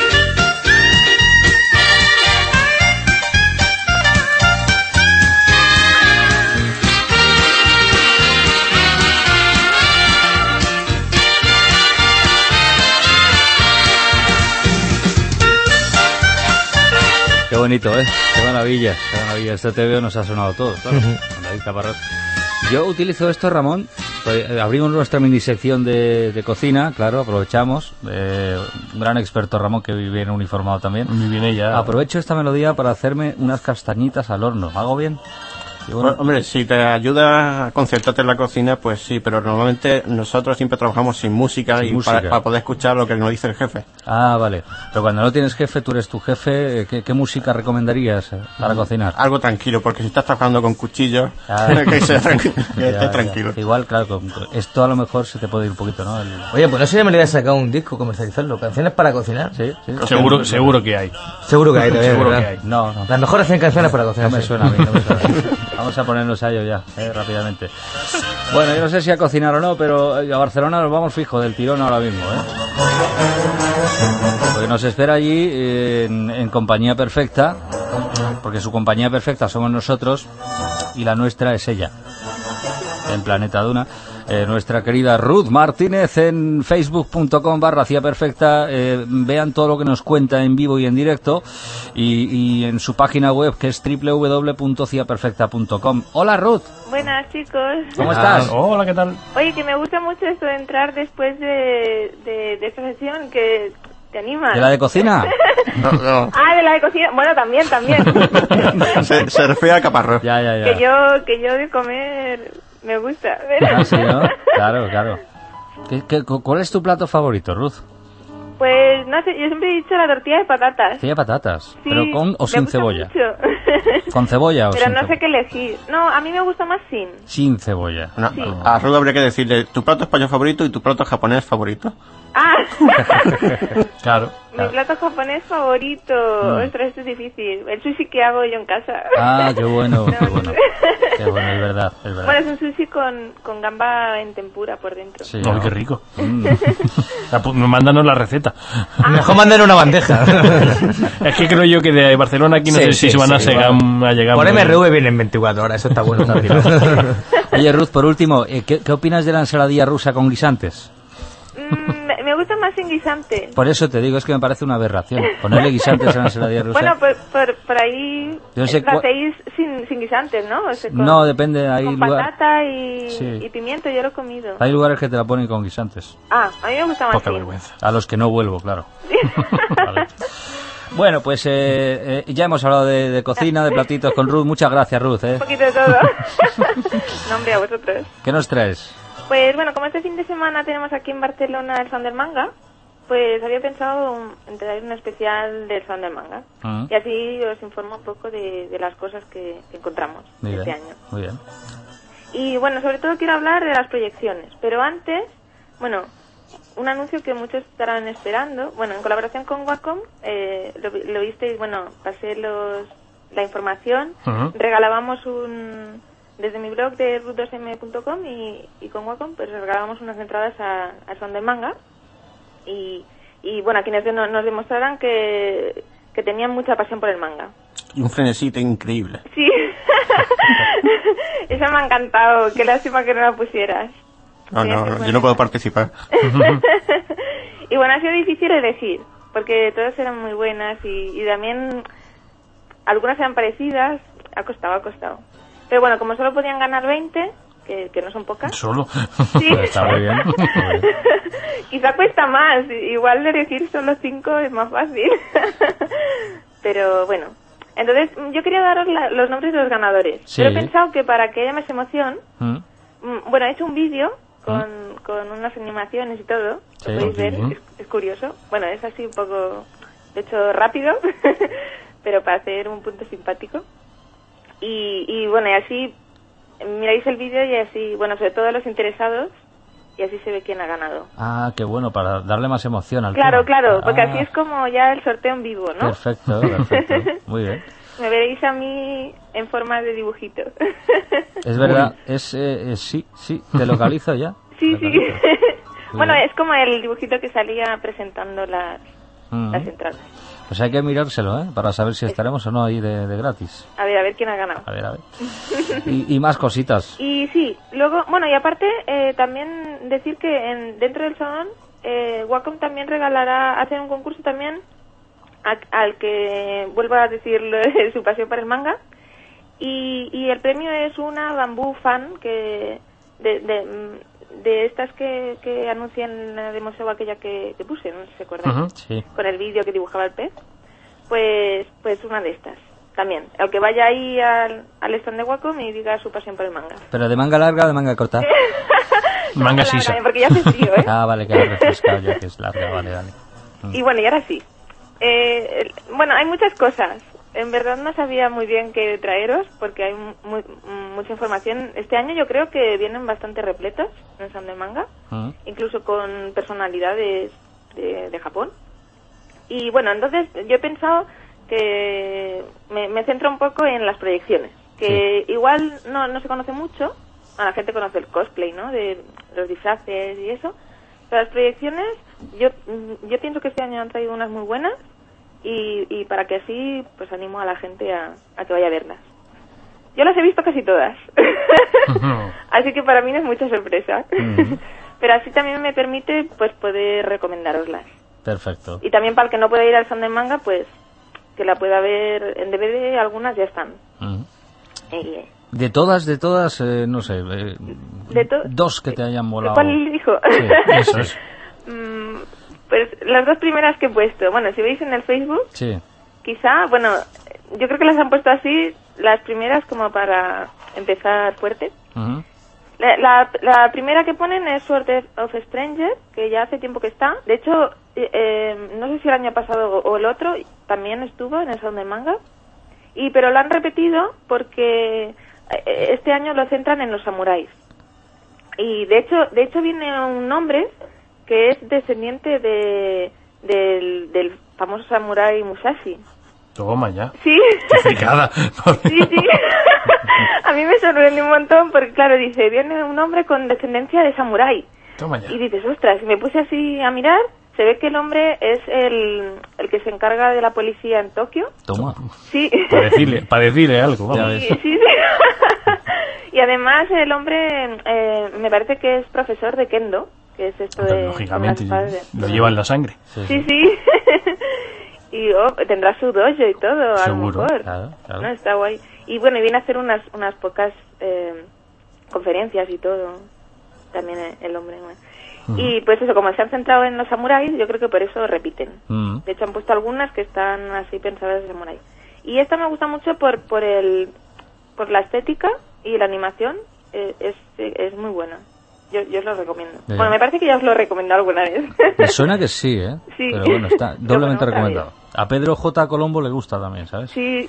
bonito, ¿eh? Qué maravilla, qué maravilla. Este TVO nos ha sonado todo, claro. Con David Caparrós. Yo utilizo esto, Ramón. Abrimos nuestra minisección de cocina, claro, aprovechamos. Un gran experto, Ramón, que viene uniformado también. Muy bien ella. Aprovecho esta melodía para hacerme unas castañitas al horno. ¿Hago bien? Bueno, hombre, si te ayuda a concentrarte en la cocina, pues sí, pero normalmente nosotros siempre trabajamos sin música para poder escuchar lo que nos dice el jefe. Ah, vale. Pero cuando no tienes jefe, tú eres tu jefe, ¿qué música recomendarías para cocinar? Algo tranquilo, porque si estás trabajando con cuchillos, que estés tranquilo. Igual, claro, esto a lo mejor se te puede ir un poquito, ¿no? Oye, pues no sería mala idea sacar un disco, comercializarlo, canciones para cocinar. Sí. Seguro que hay. Seguro que hay, seguro que hay. No. Las mejores 100 canciones para cocinar. No me suena a mí, no me suena a mí. Vamos a ponernos a ello ya, rápidamente. Bueno, yo no sé si a cocinar o no, pero a Barcelona nos vamos fijo del tirón ahora mismo, Porque nos espera allí en compañía perfecta, porque su compañía perfecta somos nosotros y la nuestra es ella, en Planeta Duna. Nuestra querida Ruth Martínez en facebook.com/ciaperfecta. Vean todo lo que nos cuenta en vivo y en directo y en su página web, que es www.ciaperfecta.com. Hola, Ruth. Buenas, chicos. ¿Cómo estás? Hola, ¿qué tal? Oye, que me gusta mucho esto de entrar después de esta sesión, que te anima. ¿De la de cocina? No. Ah, de la de cocina. Bueno, también. se refiere a Caparrós. Ya. Que yo de comer me gusta. Ah, sí, ¿no? Claro. ¿Cuál es tu plato favorito, Ruth? Pues, no sé, yo siempre he dicho la tortilla de patatas. ¿Tortilla de patatas? Sí, ¿Pero con o sin cebolla? Mucho. ¿Con cebolla o Pero sin no cebolla? sé qué elegir. No, a mí me gusta más sin. Sin cebolla. No, Sí. a Ruth habría que decirle tu plato español favorito y tu plato japonés favorito. Ah, Claro. mi plato japonés favorito. Ostras, esto es difícil. El sushi que hago yo en casa. Ah, qué bueno, No, qué bueno. Qué bueno, es verdad. Bueno, es un sushi con gamba en tempura por dentro. Sí, Ay, ¿no? qué rico. Mándanos la receta. Mejor mandar una bandeja. Es que creo yo que de Barcelona aquí no sé si se van a llegar. Por MRV vienen 24 horas, eso está bueno. Oye, Ruth, por último, ¿qué opinas de la ensaladilla rusa con guisantes? Me gusta más sin guisante. Por eso te digo, es que me parece una aberración. Ponerle guisantes a la ensaladilla rusa. Bueno, por ahí Yo no sé lo hacéis sin guisantes, ¿no? O sea, No, depende. Hay con patata y pimiento, yo lo he comido. Hay lugares que te la ponen con guisantes. Ah, a mí me gusta más Poca sin. vergüenza. A los que no vuelvo, claro. Vale. Bueno, pues ya hemos hablado de cocina, de platitos con Ruth. Muchas gracias, Ruth. Un poquito de todo. No, hombre, a vosotros. ¿Qué nos traes? Pues bueno, como este fin de semana tenemos aquí en Barcelona el Salón del Manga, pues había pensado en traer un especial del Salón del Manga. Y así os informo un poco de las cosas que encontramos este año. Muy bien. Y bueno, sobre todo quiero hablar de las proyecciones, pero antes, bueno, un anuncio que muchos estarán esperando. Bueno, en colaboración con Wacom, lo visteis, bueno, pasé la información, regalábamos desde mi blog de root2m.com y con Wacom, pues regalábamos unas entradas a Salón del Manga y bueno, a quienes nos demostraran que tenían mucha pasión por el manga. Y un frenesito increíble. Sí, eso me ha encantado, qué lástima que no la pusieras. No, Sí, yo no puedo participar. Y bueno, ha sido difícil elegir, porque todas eran muy buenas y también algunas eran parecidas, ha costado. Pero bueno, como solo podían ganar 20, que no son pocas. ¿Solo? Sí. Está muy bien. Quizá cuesta más, igual de elegir solo 5 es más fácil. Pero bueno, entonces yo quería daros los nombres de los ganadores. Sí. Pero he pensado que para que haya más emoción, bueno, he hecho un vídeo con unas animaciones y todo, Sí. lo podéis ver, es curioso. Bueno, es así un poco, de hecho, rápido, pero para hacer un punto simpático. Y bueno, y así miráis el vídeo y así, bueno, sobre todo los interesados, y así se ve quién ha ganado. Ah, qué bueno, para darle más emoción al Claro, tema. claro, porque así es como ya el sorteo en vivo, ¿no? Perfecto. Muy bien. Me veréis a mí en forma de dibujito. Es verdad, sí, te localizo ya. Sí. Bueno, bien. es como el dibujito que salía presentando las entradas. Pues hay que mirárselo, para saber si estaremos o no ahí de gratis. A ver quién ha ganado. A ver. Y más cositas. Y sí, luego, bueno, y aparte también decir que dentro del salón Wacom también regalará, hacer un concurso también al que vuelva a decir su pasión por el manga. Y el premio es una Bambú fan que de estas que anuncian la de museo aquella que puse, no sé si se acuerdan, sí. con el vídeo que dibujaba el pez. Pues una de estas. También, el que vaya ahí al stand de Wacom y diga su pasión por el manga. ¿Pero de manga larga o de manga corta? Manga sisa. Porque ya hace frío, ¿eh? Ah, vale, que ha refrescado ya que es larga, vale. Y bueno, y ahora sí. Bueno, hay muchas cosas. En verdad no sabía muy bien qué traeros porque hay mucha información. Este año yo creo que vienen bastante repletos en el stand de manga, incluso con personalidades de Japón. Y bueno, entonces yo he pensado que me centro un poco en las proyecciones, que igual no se conoce mucho. A la gente conoce el cosplay, ¿no? De los disfraces y eso. Pero las proyecciones, yo pienso que este año han traído unas muy buenas y para que así, pues animo a la gente a que vaya a verlas. Yo las he visto casi todas. Así que para mí no es mucha sorpresa. Pero así también me permite, pues, poder recomendároslas. Perfecto. Y también para el que no pueda ir al stand de manga, pues, que la pueda ver en DVD, algunas ya están. De todas, no sé, dos que te hayan molado. ¿Cuál dijo? Sí, eso es. Pues las dos primeras que he puesto, bueno, si veis en el Facebook, quizá, bueno, yo creo que las han puesto así, las primeras como para empezar fuerte. La primera que ponen es Sword of Stranger, que ya hace tiempo que está. De hecho, no sé si el año pasado o el otro, también estuvo en el Salón de Manga. Pero lo han repetido porque este año lo centran en los samuráis. Y de hecho viene un hombre que es descendiente del famoso samurái Musashi. Toma ya. Sí. Qué fricada. Sí. A mí me sorprendió un montón porque, claro, dice, viene un hombre con descendencia de samurái. Toma ya. Y dices, ostras, y me puse así a mirar, se ve que el hombre es el que se encarga de la policía en Tokio. Toma. Sí. Para decirle algo, vamos. Sí. Y además el hombre me parece que es profesor de Kendo, que es esto de... Lógicamente, lo lleva en la sangre. Sí. Y tendrá su dojo y todo, a lo mejor. Claro. No, está guay. Y bueno, y viene a hacer unas pocas conferencias y todo. También el hombre. Y pues eso, como se han centrado en los samuráis, yo creo que por eso repiten. De hecho, han puesto algunas que están así pensadas de samuráis. Y esta me gusta mucho por la estética y la animación. Es muy buena. Yo os lo recomiendo. Bien. Bueno, me parece que ya os lo he recomendado alguna vez. Me suena que sí, ¿eh? Sí. Pero bueno, está doblemente Pero recomendado. A Pedro J. Colombo le gusta también, ¿sabes? Sí.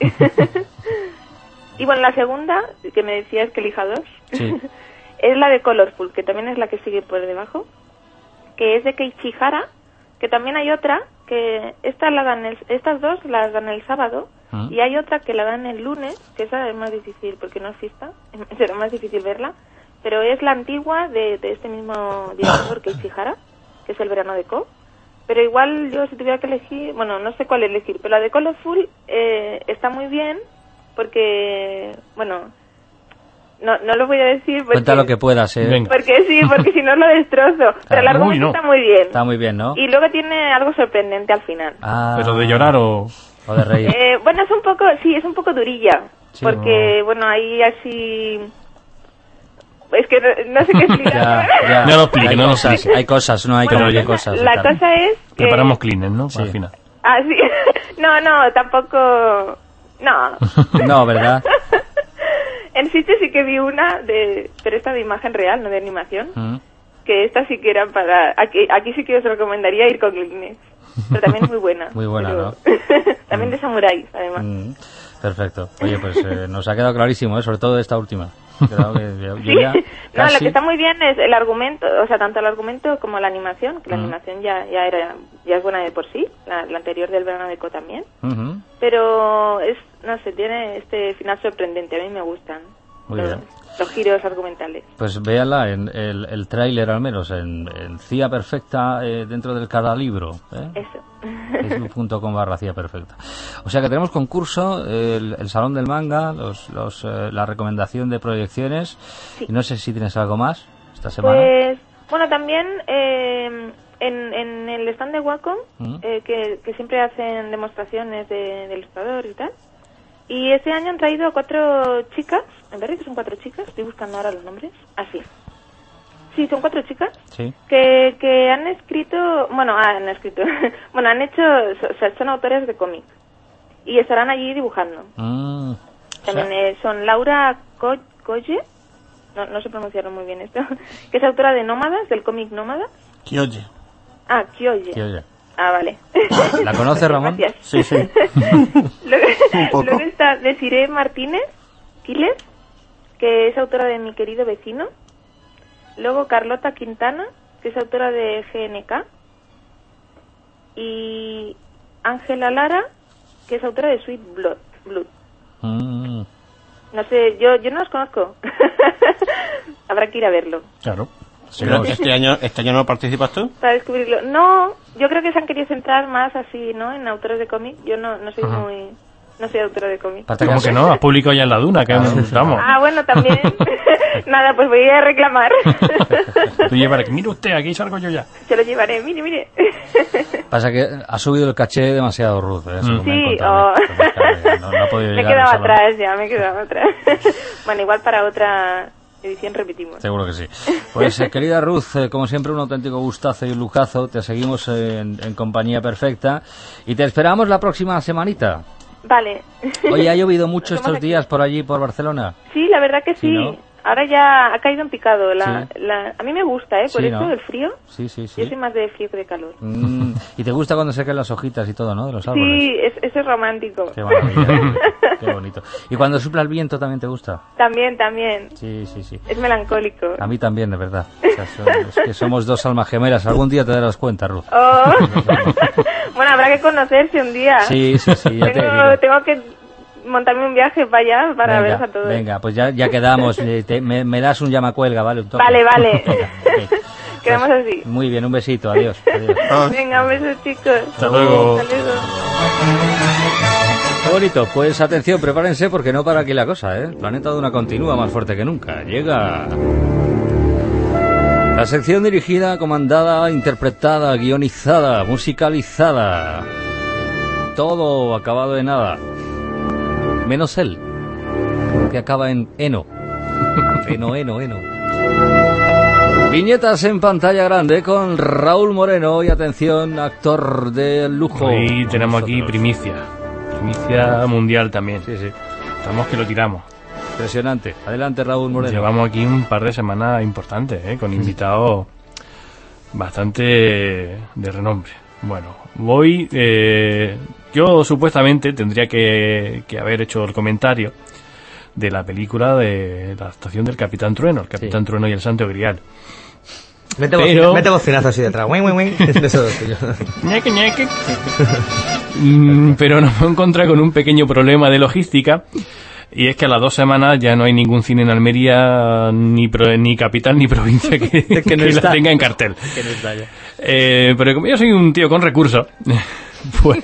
Y bueno, la segunda, que me decías que elija dos, es la de Colorful, que también es la que sigue por debajo, que es de Keiichi Hara, que también hay otra, que estas dos las dan el sábado, y hay otra que la dan el lunes, que esa es más difícil, porque no es fiesta, será más difícil verla, pero es la antigua de este mismo director, Keiichi Hara, que es El verano de Ko. Pero igual yo si tuviera que elegir, bueno, no sé cuál elegir, pero la de Colorful está muy bien, porque, bueno, no lo voy a decir porque... Cuenta lo que puedas, ¿eh? Venga. Porque si no lo destrozo. Pero el argumento está muy bien. Está muy bien, ¿no? Y luego tiene algo sorprendente al final. ¿Pero de llorar o de reír? Bueno, es un poco durilla, porque, bueno, ahí así... Es que no sé qué explicar. No lo explique, no lo explique. Hay cosas, no hay que oír cosas. La cosa es que... Preparamos Kleenex, ¿no? Al final. Ah, sí. No, tampoco... No. No, ¿verdad? En sitio sí que vi una pero esta de imagen real, no de animación. Que esta sí que era para... Aquí sí que os recomendaría ir con Kleenex. Pero también es muy buena. Muy buena, pero... ¿no? También de samuráis, además. Perfecto. Oye, pues nos ha quedado clarísimo, sobre todo esta última. Creo que yo ya No, lo que está muy bien es el argumento, o sea, tanto el argumento como la animación, que la animación ya es buena de por sí, la anterior del verano de Ko también. Pero no sé, tiene este final sorprendente, a mí me gustan. Muy bien. Los giros argumentales. Pues véanla en el tráiler al menos, en CIA Perfecta dentro del cada libro. Eso. Facebook.com/CIA Perfecta. O sea que tenemos concurso, el Salón del Manga, la recomendación de proyecciones. Y no sé si tienes algo más esta semana. Pues, bueno, también en el stand de Wacom, que siempre hacen demostraciones de ilustrador y tal. Y este año han traído a 4 chicas, en verdad que son 4 chicas, estoy buscando ahora los nombres. Sí, son 4 chicas que han escrito, han hecho, o sea, son autores de cómic y estarán allí dibujando. También son Laura Colle, no sé pronunciarlo muy bien esto, que es autora de Nómadas, del cómic Nómadas. Kyoye. Kyoye. Vale. ¿La conoces, Ramón? Gracias. Sí. Luego está Desiree Martínez Quiles, que es autora de Mi querido vecino. Luego Carlota Quintana, que es autora de GNK. Y Ángela Lara, que es autora de Sweet Blood. No sé, yo no los conozco. Habrá que ir a verlo. Claro. Sí, ¿Este año no participas tú? Para descubrirlo. No, yo creo que se han querido centrar más así, ¿no? En autores de cómic. Yo no soy no soy autora de cómic. ¿Cómo que no? Has publicado ya en La Duna, que vamos. Bueno, también. Nada, pues voy a reclamar. Tú llevaré, mire usted, aquí salgo yo ya. Se lo llevaré, mire. Pasa que ha subido el caché demasiado, Ruth. Sí, me ha podido me he quedado atrás. Bueno, igual para otra edición repetimos. Seguro que sí. Pues querida Ruth, como siempre un auténtico gustazo y un lujazo. Te seguimos en compañía perfecta y te esperamos la próxima semanita. Vale. Oye, ¿ha llovido mucho estos días por allí, por Barcelona? Sí, la verdad que sí. ¿No? Ahora ya ha caído en picado. A mí me gusta, por sí, eso, ¿no? el frío. Sí. Yo soy más de frío que de calor. ¿Y te gusta cuando se caen las hojitas y todo, no? De los árboles. Sí, eso es romántico. Qué maravilla. Qué bonito. ¿Y cuando sopla el viento también te gusta? También. Sí. Es melancólico. A mí también, de verdad. O sea, es que somos dos almas gemelas. Algún día te darás cuenta, Ruth. Bueno, habrá que conocerse un día. Sí. Tengo que montarme un viaje para allá para veros a todos. Venga, pues ya quedamos. Me das un llamacuelga, ¿vale? Vale. Venga, okay. Quedamos pues, así. Muy bien, un besito. Adiós. Venga, un beso, chicos. Hasta luego. Qué bonito. Pues atención, prepárense porque no para aquí la cosa, ¿eh? Planeta Duna continúa más fuerte que nunca. Llega la sección dirigida, comandada, interpretada, guionizada, musicalizada. Todo acabado en nada. Menos él, que acaba en eno. Eno. Viñetas en pantalla grande con Raúl Moreno y atención, actor de lujo. Hoy tenemos aquí primicia mundial también. Sí. Estamos que lo tiramos. Impresionante. Adelante, Raúl Moreno. Llevamos aquí un par de semanas importantes, con invitados bastante de renombre. Bueno, voy... yo supuestamente tendría que haber hecho el comentario de la película de la adaptación del Capitán Trueno, el Capitán Trueno y el Santo Grial. Mete bocinazo así detrás. Eso ñeque. Pero nos encontré con un pequeño problema de logística. Y es que a las 2 semanas ya no hay ningún cine en Almería, ni capital ni provincia que no la tenga en cartel. Que no está ya. Pero como yo soy un tío con recursos, pues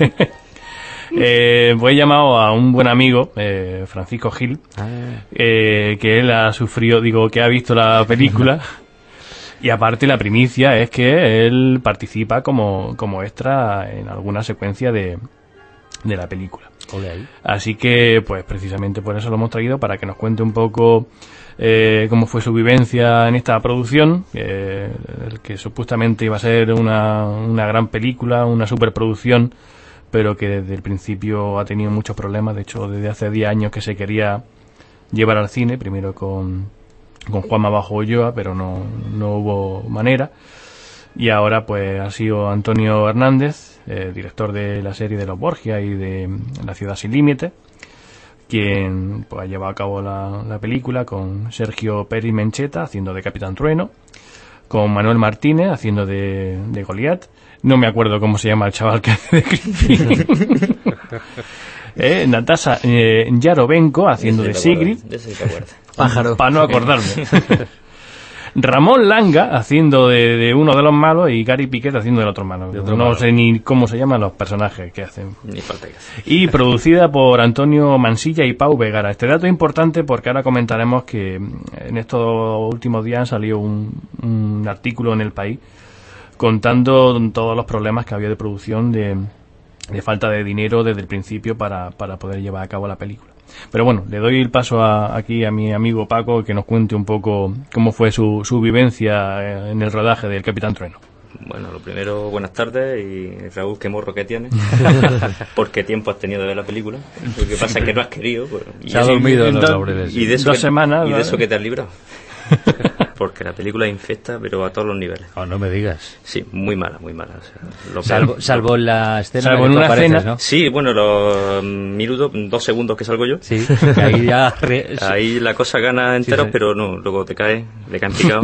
he llamado a un buen amigo, Francisco Gil, que él ha sufrido, que ha visto la película. Y aparte la primicia es que él participa como extra en alguna secuencia de la película. Así que, pues precisamente por eso lo hemos traído, para que nos cuente un poco cómo fue su vivencia en esta producción, el que supuestamente iba a ser una gran película, una superproducción, pero que desde el principio ha tenido muchos problemas. De hecho, desde hace 10 años que se quería llevar al cine, primero con Juanma Bajo Ulloa, pero no hubo manera. Y ahora pues ha sido Antonio Hernández, director de la serie de Los Borgia y de La Ciudad Sin Límite, quien pues ha llevado a cabo la película, con Sergio Pérez Mencheta haciendo de Capitán Trueno, con Manuel Martínez haciendo de Goliat. No me acuerdo cómo se llama el chaval que hace de Crispin. Natasha Yarovenko haciendo de Sigrid. Pájaro. Para no acordarme. Ramón Langa haciendo de uno de los malos y Gary Piquet haciendo del otro malo. No sé ni cómo se llaman los personajes que hacen. Ni falta que hacer. Y producida por Antonio Mansilla y Pau Vegara. Este dato es importante porque ahora comentaremos que en estos últimos días salió un artículo en El País contando todos los problemas que había de producción, de falta de dinero desde el principio para poder llevar a cabo la película. Pero bueno, le doy el paso aquí a mi amigo Paco, que nos cuente un poco cómo fue su vivencia en el rodaje del Capitán Trueno. Bueno, lo primero, buenas tardes, y Raúl, qué morro que tienes, porque tiempo has tenido de ver la película. Lo que pasa es que no has querido. Se ha dormido en los laureles. Y de eso 2 semanas. Y de eso que te has librado. Porque la película infecta, pero a todos los niveles. Oh, no me digas. Sí, muy mala, muy mala. O sea, salvo en la escena salvo en en que tú una apareces, escena, ¿no? sí, bueno, los minutos, 2 segundos que salgo yo. Sí, que ahí ya... Ahí la cosa gana enteros, sí. Pero no, luego le caen picado.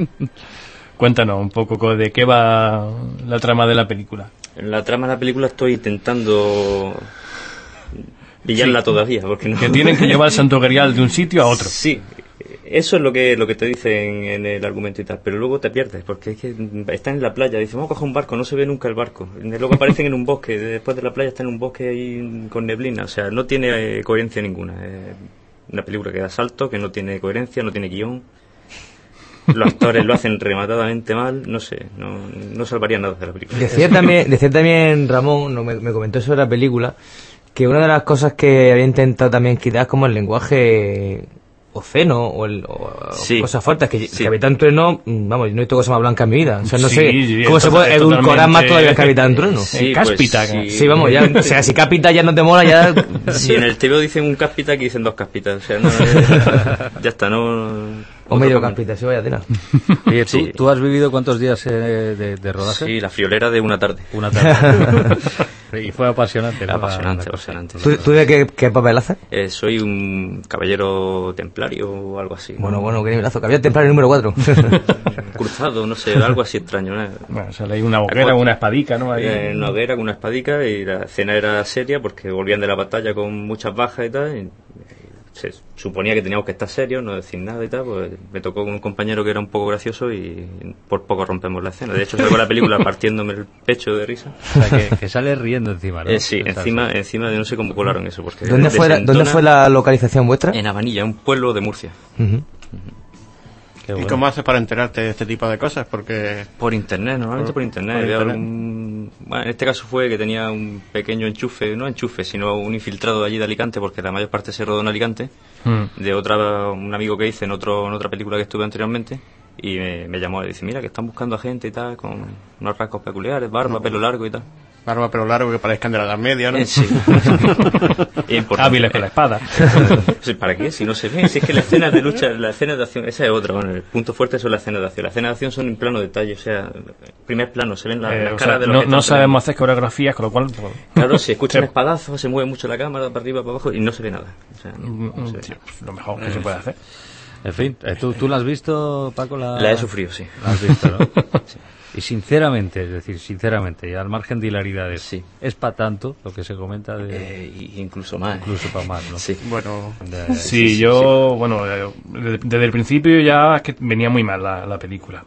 Cuéntanos un poco de qué va la trama de la película. En la trama de la película estoy intentando pillarla todavía, porque no... Que tienen que llevar el santo grial de un sitio a otro. Sí, eso es lo que te dicen en el argumento y tal, pero luego te pierdes, porque es que están en la playa, dicen, vamos a coger un barco, no se ve nunca el barco. Luego aparecen en un bosque, después de la playa están en un bosque ahí con neblina, o sea, no tiene coherencia ninguna. Es una película que da salto, que no tiene coherencia, no tiene guión. Los actores lo hacen rematadamente mal, no sé, no salvaría nada de la película. Decía también Ramón, me comentó sobre la película, que una de las cosas que había intentado también quitar es como el lenguaje obsceno o sí, cosas fuertes, que sí. Capitán Trueno, vamos, no he visto cosa más blanca en mi vida, o sea, no Sí, sé cómo se puede es edulcorar más totalmente- todavía el Capitán Trueno. Sí, Cáspita. pues, Sí, vamos, ya, o sea, si Cáspita ya no te mola, ya... Si en el TVO dicen un cáspita, aquí dicen 2 cáspitas, o sea, no, ya está, no... O medio Cáspita, sí, vaya tela. Oye, Sí. ¿tú has vivido cuántos días de rodaje? Sí, la friolera de una tarde. Una tarde. Y fue apasionante, ¿no? Apasionante, La cosa. apasionante. ¿Tú de qué papel haces? Soy un caballero templario o algo así. Bueno, qué nivelazo. Caballero templario número 4. Cruzado, no sé, algo así extraño, ¿no? Bueno, sale ahí una hoguera, una espadica, ¿no? Ahí. Una hoguera con una espadica, y la escena era seria porque volvían de la batalla con muchas bajas y tal. Y se suponía que teníamos que estar serios, no decir nada y tal. Pues me tocó con un compañero que era un poco gracioso y por poco rompemos la escena. De hecho, salgo de la película partiéndome el pecho de risa. O sea, que sale riendo encima, ¿no? Sí, encima de no sé cómo colaron eso. Porque ¿Dónde fue la localización vuestra? En Avanilla, un pueblo de Murcia. Ujú. Qué ¿Y bueno. cómo haces para enterarte de este tipo de cosas? Porque... Por internet, normalmente por internet. Había bueno, en este caso fue que tenía un pequeño enchufe, no enchufe, sino un infiltrado de allí de Alicante, porque la mayor parte se rodó en Alicante, de un amigo que hice en otra película que estuve anteriormente, y me llamó y dice, mira, que están buscando a gente y tal, con unos rasgos peculiares, barba, pelo largo y tal. Barba, pelo largo, que parezcan de la Edad Media, ¿no? Sí. Hábiles con la espada. Sí, ¿para qué? Si no se ve. Si es que las escenas de lucha, las escenas de acción, esa es otra. Bueno, el punto fuerte son las escenas de acción. Las escenas de acción son en plano detalle, o sea, primer plano, se ven las O caras sea, de los que no están sabemos hacer coreografías, con lo cual... pues, Claro, se escuchan espadazos, se mueve mucho la cámara para arriba, para abajo y no se ve nada. O sea, no se ve. sí, pues, lo mejor que se puede hacer. En fin, ¿tú la has visto, Paco? La he sufrido, sí. La has visto, ¿no? Sí. Y sinceramente, es decir, sinceramente, y al margen de hilaridades, Sí. ¿es para tanto lo que se comenta de... Incluso más. incluso para más, ¿no? Sí. Bueno, Sí, yo, bueno, desde el principio ya es que venía muy mal la película.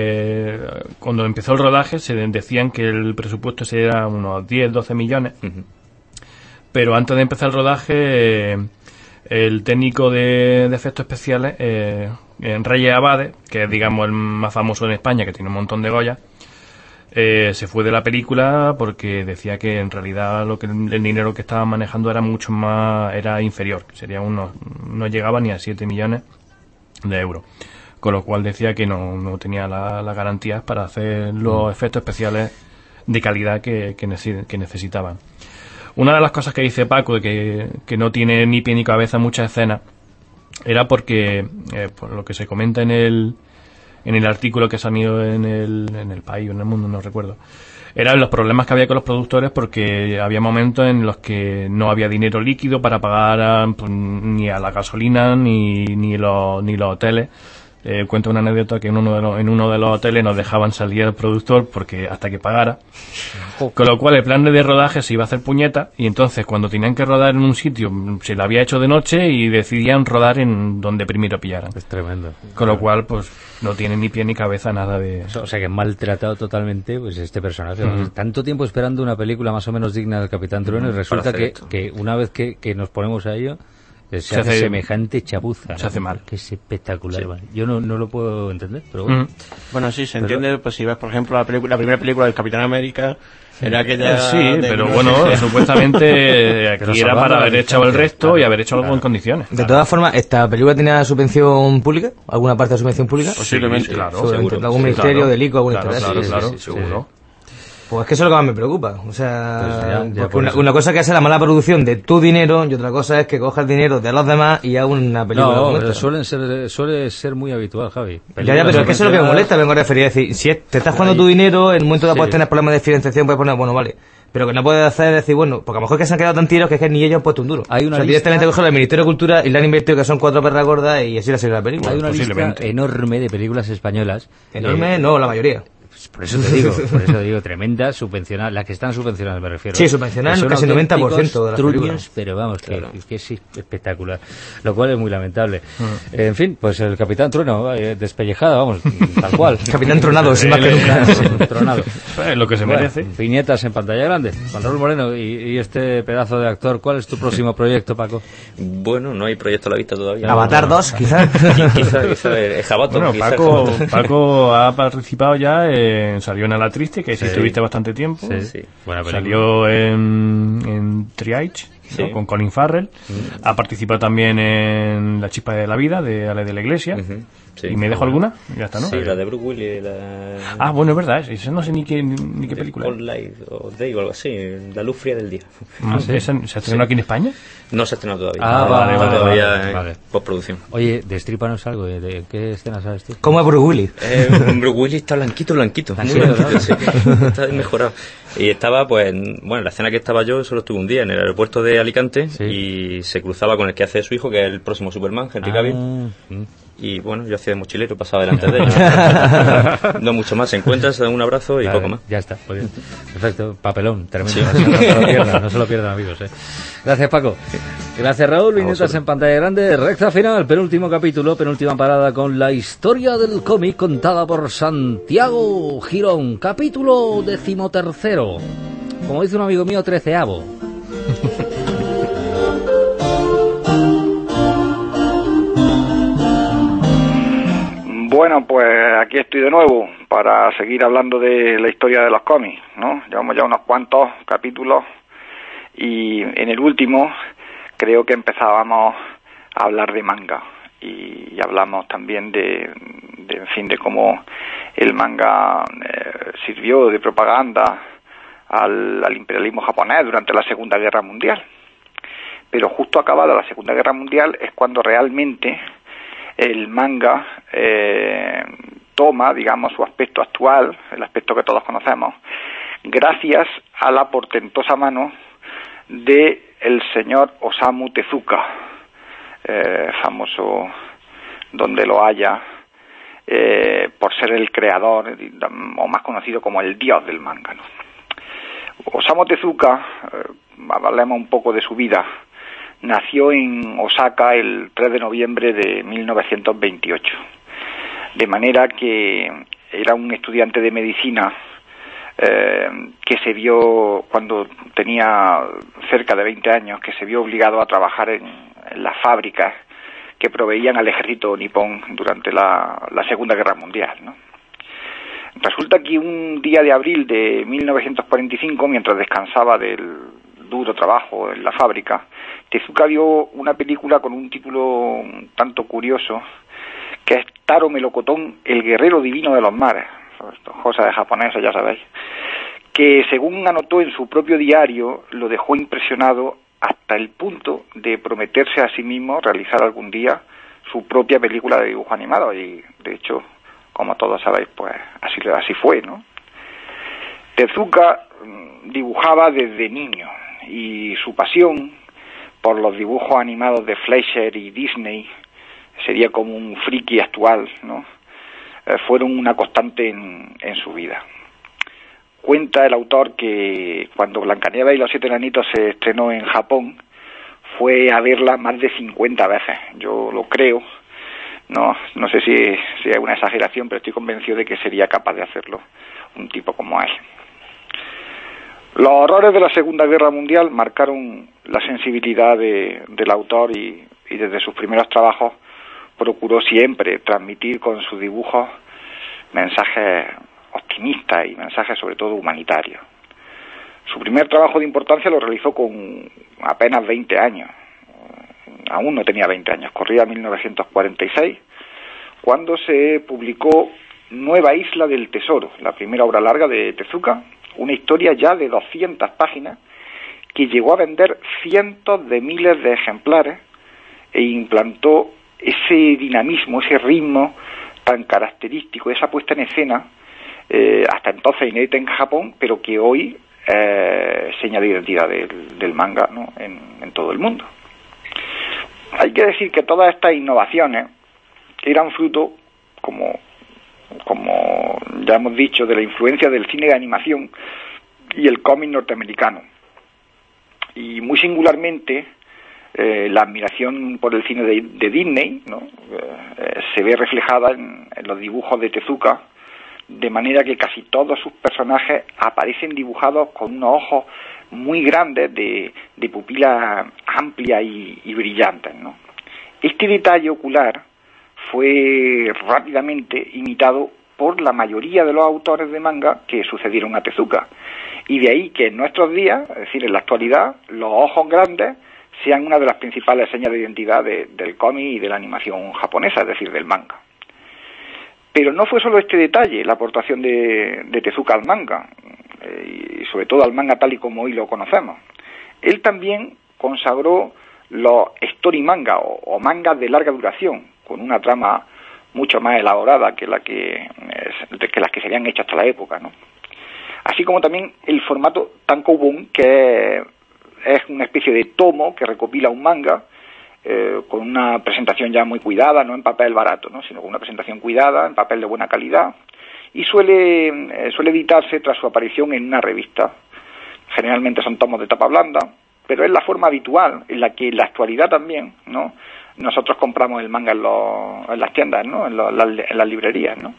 Cuando empezó el rodaje se decían que el presupuesto era unos 10, 12 millones, Ujú. pero antes de empezar el rodaje, el técnico de efectos especiales, Reyes Abade, que es, digamos, el más famoso en España, que tiene un montón de Goya, se fue de la película porque decía que en realidad el dinero que estaban manejando era mucho más, era inferior, sería no llegaba ni a 7 millones de euros, con lo cual decía que no tenía las garantías para hacer los efectos especiales de calidad que necesitaban. Una de las cosas que dice Paco, de que no tiene ni pie ni cabeza muchas escenas, era porque, por lo que se comenta en el artículo que ha salido en el País o en El Mundo, no recuerdo, eran los problemas que había con los productores, porque había momentos en los que no había dinero líquido para pagar pues, ni a la gasolina ni los hoteles. Cuento una anécdota que en uno de los hoteles nos dejaban salir al productor porque hasta que pagara, con lo cual el plan de rodaje se iba a hacer puñeta, y entonces cuando tenían que rodar en un sitio se lo había hecho de noche y decidían rodar en donde primero pillaran, Es tremendo. con lo cual pues no tiene ni pie ni cabeza nada de... O sea, que maltratado totalmente pues este personaje. Tanto tiempo esperando una película más o menos digna del Capitán Trueno, y resulta hacer esto. que una vez que nos ponemos a ello, se hace semejante chapuza. Se hace mal. Que es espectacular. Vale. Yo no lo puedo entender, pero bueno. Bueno, sí, se entiende, pues si ves, por ejemplo, la primera película del Capitán América, era aquella... Sí, pero bueno, supuestamente aquí era para haber echado el resto y haber hecho algo en condiciones. De todas formas, ¿esta película tenía subvención pública? ¿Alguna parte de subvención pública? Posiblemente, sí, claro. Seguro. ¿Algún ministerio, del ICO, algún interés? Claro, seguro. Pues es que eso es lo que más me preocupa. O sea, pues porque una cosa que es la mala producción de tu dinero y otra cosa es que cojas el dinero de los demás y hagas una película como esta. Suele ser muy habitual, Javi. Ya, pero es que eso es lo que me molesta, vengo a referir. Es decir, si te estás jugando tu dinero, en un momento de puedes tener problemas de financiación, puedes poner, bueno, vale. Pero que no puedes hacer es decir, bueno, porque a lo mejor que se han quedado tan tiros que es que ni ellos han puesto un duro. Hay una directamente cogen el Ministerio de Cultura y le han invertido que son 4 perras gordas y así la serie de la película. Hay una lista enorme de películas españolas. Enorme, no, la mayoría. Por eso te digo, tremendas subvencionadas, las que están subvencionadas me refiero. Sí, subvencionadas casi 90% de las películas. Pero vamos, que es espectacular, lo cual es muy lamentable. En fin, pues el Capitán Trueno, despellejada, vamos, tal cual. Capitán Tronado, sin más que nunca. Tronado. Lo que se merece. Viñetas en pantalla grande. Juan Raúl Moreno, y este pedazo de actor, ¿cuál es tu próximo proyecto, Paco? Bueno, no hay proyecto a la vista todavía. Avatar 2, quizás. Quizás el Jabato. Bueno, Paco ha participado ya, salió en A la Triste, que sí estuviste bastante tiempo. Sí. Buena película. Salió en Triage, ¿no? Con Colin Farrell. Ha participado también en La Chispa de la Vida, de Ale de la Iglesia. Sí. ¿Y me dejo alguna? Ya está, ¿no? Sí, la de Bruce Willis. Bueno, es verdad, eso no sé ni qué película. All Light o Day o algo así, La luz fría del día. ¿Se estrenó aquí en España? No se ha estrenado todavía. Vale. Postproducción. Oye, destrípanos algo, ¿de qué escena sabes tú? ¿Cómo es Bruce Willis? Bruce Willis está blanquito. Muy blanquito, sí. Está mejorado. Y estaba, pues, bueno, la escena que estaba yo, solo estuve un día en el aeropuerto de Alicante y se cruzaba con el que hace su hijo, que es el próximo Superman, Henry Cavill. Y bueno, yo hacía de mochilero, pasaba delante de ellos. No mucho más, se encuentran, se dan un abrazo y poco más. Ya está, muy bien. Perfecto, papelón, tremendo. No se lo pierdan, amigos. Gracias, Paco. Gracias, Raúl. Viñetas en pantalla grande, recta final, penúltimo capítulo, penúltima parada con la historia del cómic contada por Santiago Girón. Capítulo 13º. Como dice un amigo mío, 13avo. Bueno, pues aquí estoy de nuevo para seguir hablando de la historia de los cómics, ¿no? Llevamos ya unos cuantos capítulos y en el último creo que empezábamos a hablar de manga y hablamos también de cómo el manga sirvió de propaganda al imperialismo japonés durante la Segunda Guerra Mundial. Pero justo acabada la Segunda Guerra Mundial es cuando realmente el manga toma, digamos, su aspecto actual, el aspecto que todos conocemos, gracias a la portentosa mano de el señor Osamu Tezuka, famoso donde lo haya, por ser el creador, o más conocido como el dios del manga, ¿no? Osamu Tezuka, hablemos un poco de su vida. Nació en Osaka el 3 de noviembre de 1928, de manera que era un estudiante de medicina que se vio, cuando tenía cerca de 20 años, que se vio obligado a trabajar en las fábricas que proveían al ejército nipón durante la Segunda Guerra Mundial, ¿no? Resulta que un día de abril de 1945, mientras descansaba del duro trabajo en la fábrica, Tezuka vio una película con un título un tanto curioso, que es Taro Melocotón, el guerrero divino de los mares. Esto es cosa de japoneses, ya sabéis. Que según anotó en su propio diario, lo dejó impresionado hasta el punto de prometerse a sí mismo realizar algún día su propia película de dibujo animado. Y de hecho, como todos sabéis, pues así fue, ¿no? Tezuka dibujaba desde niño y su pasión por los dibujos animados de Fleischer y Disney, sería como un friki actual, ¿no? Fueron una constante en su vida. Cuenta el autor que cuando Blancanieves y los 7 enanitos se estrenó en Japón, fue a verla más de 50 veces. Yo lo creo, no sé si es una exageración, pero estoy convencido de que sería capaz de hacerlo un tipo como él. Los horrores de la Segunda Guerra Mundial marcaron la sensibilidad del autor y y desde sus primeros trabajos procuró siempre transmitir con sus dibujos mensajes optimistas y mensajes sobre todo humanitarios. Su primer trabajo de importancia lo realizó con apenas 20 años. Aún no tenía 20 años, corría 1946, cuando se publicó Nueva Isla del Tesoro, la primera obra larga de Tezuka, una historia ya de 200 páginas que llegó a vender cientos de miles de ejemplares e implantó ese dinamismo, ese ritmo tan característico, esa puesta en escena, hasta entonces inédita en Japón, pero que hoy seña de identidad del manga, ¿no?, en todo el mundo. Hay que decir que todas estas innovaciones eran fruto, como ya hemos dicho, de la influencia del cine de animación y el cómic norteamericano. Y muy singularmente, la admiración por el cine de Disney, ¿no?, se ve reflejada en los dibujos de Tezuka, de manera que casi todos sus personajes aparecen dibujados con unos ojos muy grandes, de pupilas amplias y brillantes, ¿no? Este detalle ocular fue rápidamente imitado por la mayoría de los autores de manga que sucedieron a Tezuka, y de ahí que en nuestros días, es decir, en la actualidad, los ojos grandes sean una de las principales señas de identidad del cómic y de la animación japonesa, es decir, del manga. Pero no fue solo este detalle la aportación de Tezuka al manga, y sobre todo al manga tal y como hoy lo conocemos. Él también consagró los story manga o mangas de larga duración, con una trama mucho más elaborada que las que se habían hecho hasta la época, ¿no? Así como también el formato tankobon, que es una especie de tomo que recopila un manga, con una presentación ya muy cuidada, no en papel barato, ¿no?, sino con una presentación cuidada, en papel de buena calidad, y suele editarse tras su aparición en una revista. Generalmente son tomos de tapa blanda, pero es la forma habitual en la que en la actualidad también, ¿no?, nosotros compramos el manga en las tiendas, ¿no?, en las librerías, ¿no?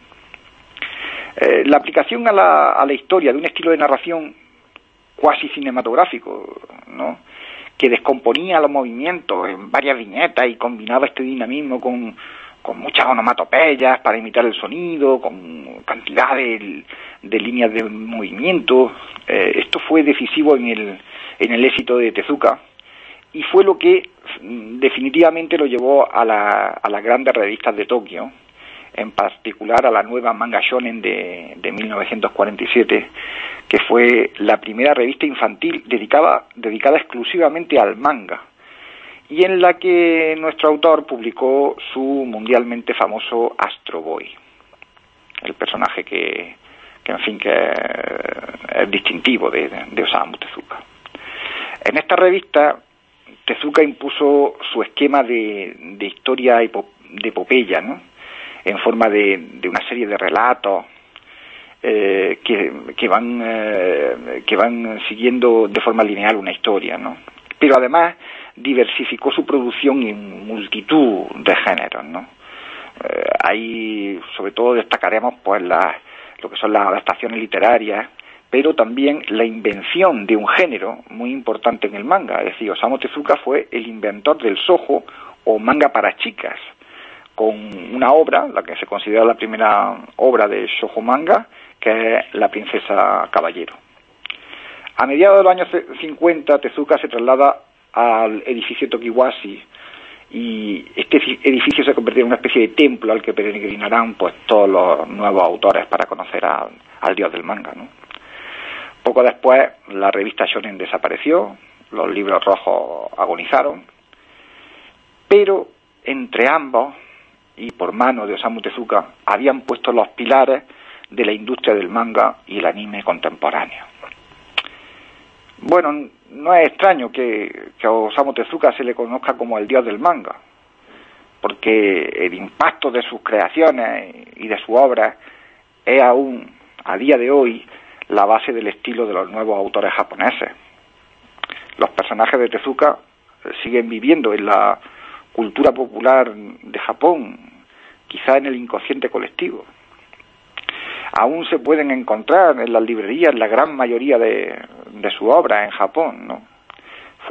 La aplicación a la historia de un estilo de narración cuasi cinematográfico, ¿no?, que descomponía los movimientos en varias viñetas y combinaba este dinamismo con muchas onomatopeyas para imitar el sonido, con cantidad de líneas de movimiento. Esto fue decisivo en el éxito de Tezuka, y fue lo que definitivamente lo llevó a las grandes revistas de Tokio, en particular a la nueva Manga Shonen de 1947, que fue la primera revista infantil dedicada exclusivamente al manga, y en la que nuestro autor publicó su mundialmente famoso Astro Boy, el personaje que es distintivo de Osamu Tezuka. En esta revista, Tezuka impuso su esquema de historia de epopeya, ¿no?, en forma de una serie de relatos que van siguiendo de forma lineal una historia, ¿no? Pero además diversificó su producción en multitud de géneros, ¿no? Ahí sobre todo destacaremos pues lo que son las adaptaciones literarias, pero también la invención de un género muy importante en el manga. Es decir, Osamu Tezuka fue el inventor del shoujo o manga para chicas, con una obra, la que se considera la primera obra de shoujo manga, que es La princesa caballero. A mediados de los años 50, Tezuka se traslada al edificio Tokiwashi, y este edificio se convirtió en una especie de templo al que peregrinarán pues todos los nuevos autores para conocer al dios del manga, ¿no? Poco después, la revista Shonen desapareció, los libros rojos agonizaron, pero entre ambos, y por mano de Osamu Tezuka, habían puesto los pilares de la industria del manga y el anime contemporáneo. Bueno, no es extraño que a Osamu Tezuka se le conozca como el dios del manga, porque el impacto de sus creaciones y de su obra es aún, a día de hoy, la base del estilo de los nuevos autores japoneses. Los personajes de Tezuka siguen viviendo en la cultura popular de Japón, quizá en el inconsciente colectivo. Aún se pueden encontrar en las librerías la gran mayoría de su obra en Japón, ¿no?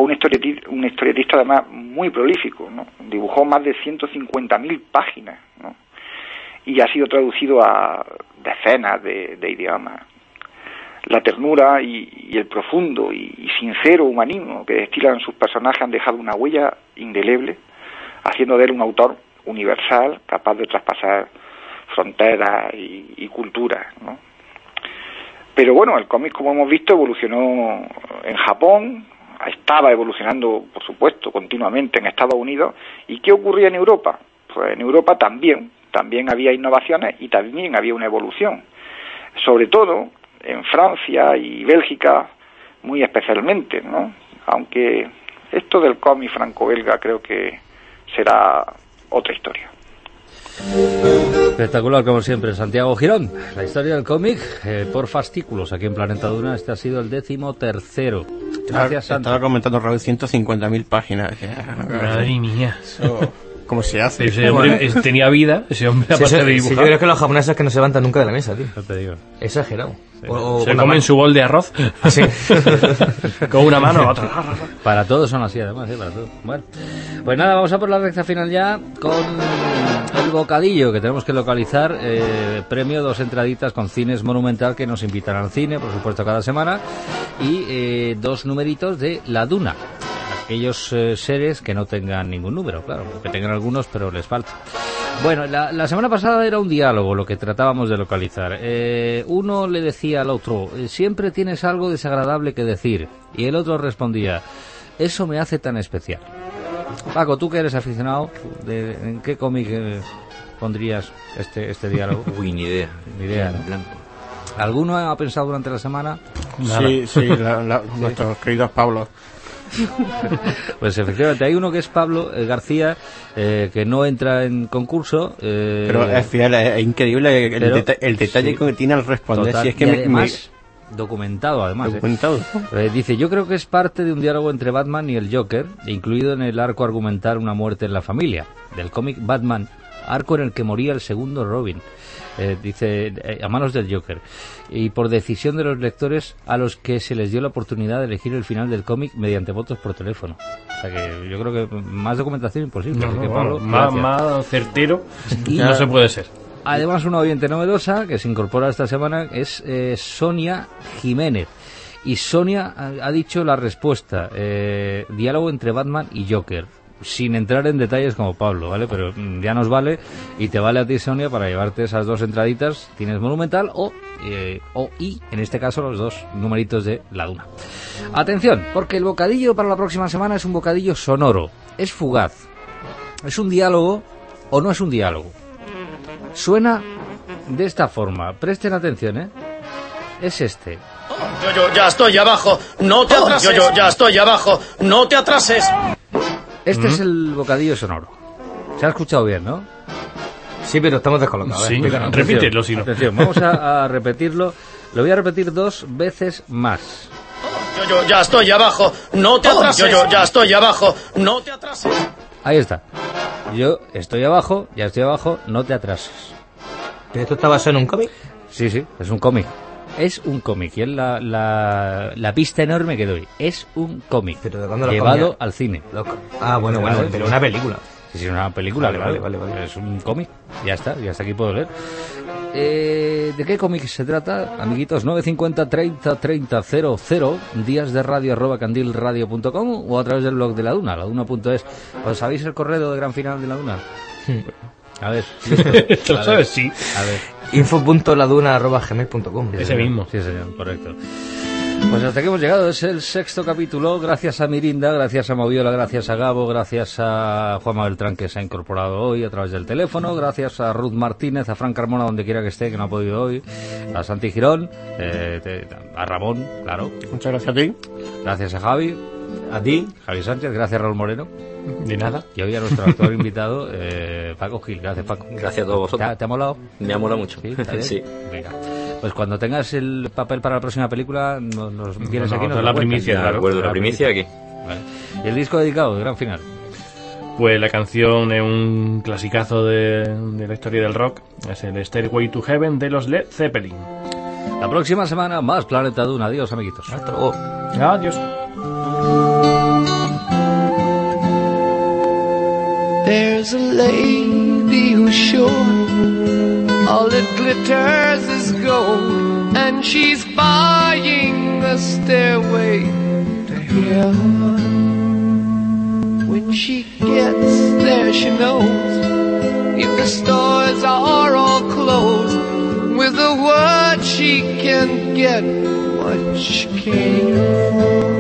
fue un historietista además muy prolífico, ¿no? Dibujó más de 150.000 páginas, ¿no? Y ha sido traducido a decenas de idiomas. La ternura y el profundo y sincero humanismo que destilan sus personajes han dejado una huella indeleble, haciendo de él un autor universal, capaz de traspasar fronteras y culturas, ¿no? Pero bueno, el cómic, como hemos visto, evolucionó en Japón, estaba evolucionando, por supuesto, continuamente en Estados Unidos. ¿Y qué ocurría en Europa? Pues en Europa también había innovaciones y también había una evolución. Sobre todo en Francia y Bélgica, muy especialmente, ¿no? Aunque esto del cómic franco-belga creo que será otra historia. Espectacular, como siempre, Santiago Girón. La historia del cómic por fascículos aquí en Planeta Duna. Este ha sido el 13º. Gracias, Santi. Estaba comentando, Raúl, 150.000 páginas. Madre mía. ¿Cómo se hace? Ese hombre tenía vida, ese hombre, aparte de dibujar. Yo creo que los japoneses que no se levantan nunca de la mesa, tío. No te digo. Exagerado. Sí. Se comen su bol de arroz. Así. Con una mano, otra. Para todos son así, además, para todos. Bueno, pues nada, vamos a por la recta final ya con el bocadillo que tenemos que localizar. Premio 2 entraditas con Cines Monumental, que nos invitan al cine, por supuesto, cada semana. Y 2 numeritos de La Duna. Aquellos seres que no tengan ningún número, claro, que tengan algunos, pero les falta. Bueno, la semana pasada era un diálogo lo que tratábamos de localizar. Uno le decía al otro, siempre tienes algo desagradable que decir. Y el otro respondía, eso me hace tan especial. Paco, tú que eres aficionado, ¿en qué cómic pondrías este diálogo? Uy, ni idea. Ni idea, ¿no? ¿Alguno ha pensado durante la semana? Sí, nuestros queridos Pablo. Pues efectivamente hay uno que es Pablo García, que no entra en concurso, pero es fiel, es increíble el detalle que tiene al responder. Total, si es que y además documentado, dice, yo creo que es parte de un diálogo entre Batman y el Joker, incluido en el arco argumental Una muerte en la familia del cómic Batman, arco en el que moría el segundo Robin. Dice, a manos del Joker, y por decisión de los lectores a los que se les dio la oportunidad de elegir el final del cómic mediante votos por teléfono. O sea que yo creo que más documentación imposible. No, que Pablo, más certero y no se puede ser. Además, una oyente novedosa que se incorpora esta semana es Sonia Jiménez. Y Sonia ha dicho la respuesta, diálogo entre Batman y Joker, sin entrar en detalles como Pablo, ¿vale? Pero ya nos vale, y te vale a ti, Sonia, para llevarte esas 2 entraditas. Tienes Monumental y en este caso los 2 numeritos de La Duna. Atención, porque el bocadillo para la próxima semana es un bocadillo sonoro, es fugaz, es un diálogo o no es un diálogo. Suena de esta forma, presten atención, es este. Yo ya estoy abajo, no te atrases. Yo ya estoy abajo, no te atrases. Este es el bocadillo sonoro. Se ha escuchado bien, ¿no? Sí, pero estamos descolocados. Sí, repítelo, si no. Atención, vamos a repetirlo. Lo voy a repetir 2 veces más. Yo ya estoy abajo, no te atrases. Yo ya estoy abajo, no te atrases. Ahí está. Yo estoy abajo, ya estoy abajo, no te atrases. ¿Pero esto está basado en un cómic? Sí, es un cómic. Es un cómic, y es la pista enorme que doy. Es un cómic, ¿pero de cuándo lo llevado al cine. Bueno, pero una película. Sí, una película. Vale. Es un cómic, ya está aquí puedo leer. ¿De qué cómic se trata, amiguitos? 950 30 30 00, díasderadio@candilradio.com o a través del blog de La Duna, laduna.es. ¿Os sabéis el correo de gran final de La Duna? A ver, ¿te lo sabes? Sí. A ver. info.laduna@gmail.com. Ese mismo. Sí, señor, correcto. Pues hasta que hemos llegado, es el 6º capítulo, gracias a Mirinda, gracias a Moviola, gracias a Gabo, gracias a Juanma Beltrán, que se ha incorporado hoy a través del teléfono, gracias a Ruth Martínez, a Fran Carmona, donde quiera que esté, que no ha podido hoy, a Santi Girón, a Ramón, claro. Muchas gracias a ti. Gracias a Javi. A ti. Javi Sánchez, gracias Raúl Moreno. De nada. Y hoy a nuestro actor invitado, Paco Gil. Gracias, Paco. Gracias a todos vosotros. ¿Te ha molado? Me ha molado mucho. ¿Sí? ¿Está bien? Sí. Venga. Pues cuando tengas el papel para la próxima película, nos vienes aquí. Nos la primicia, claro. Recuerdo la primicia aquí. Vale. ¿Y el disco dedicado, de gran final? Pues la canción es un clasicazo de la historia del rock. Es el Stairway to Heaven de los Led Zeppelin. La próxima semana, más Planeta Duna. Adiós, amiguitos. Hasta luego. Adiós. There's a lady who's sure all that glitters is gold, and she's buying a stairway to heaven. When she gets there, she knows if the stores are all closed, with a word she can get what she came for.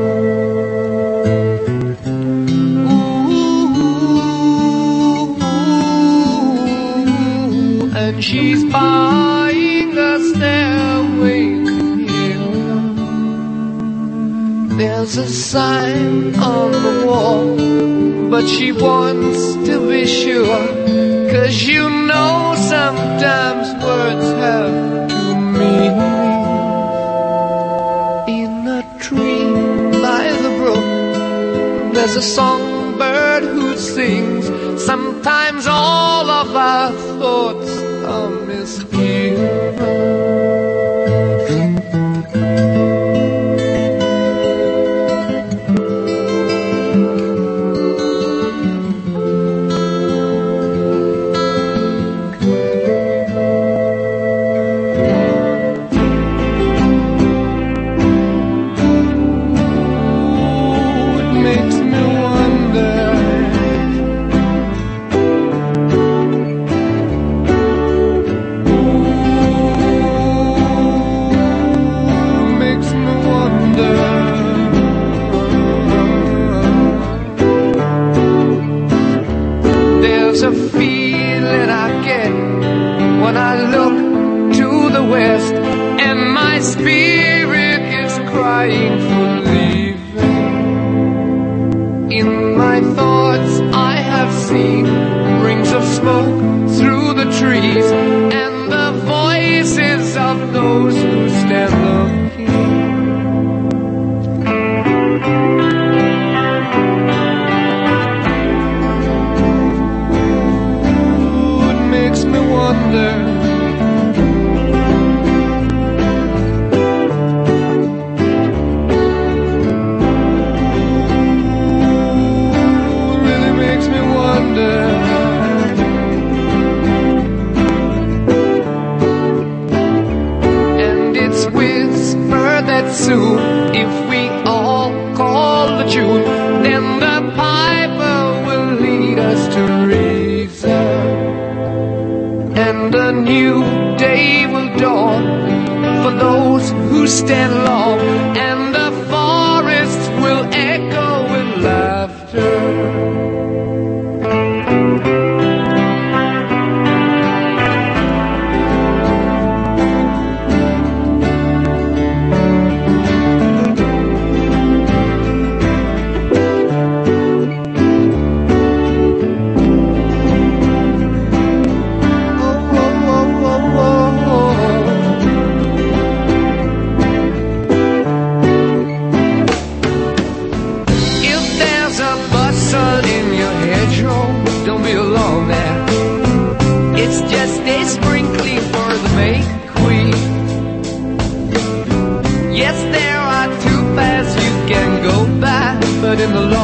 And she's buying a stairway to heaven. There's a sign on the wall, but she wants to be sure, 'cause you know sometimes words have two meanings. In a tree by the brook, there's a songbird who sings. Sometimes all of our thoughts are misgiven. There's a feeling I get when I look to the west, and my spirit is crying for leaving. In my thoughts I have seen rings of smoke through the trees, and the voices of those who stand looking. Really makes me wonder. And it's whispered that soon, if we all call the tune, then the piper will lead us to reason. And a new day will dawn for those who stand long, and the forests will echo with laughter. In the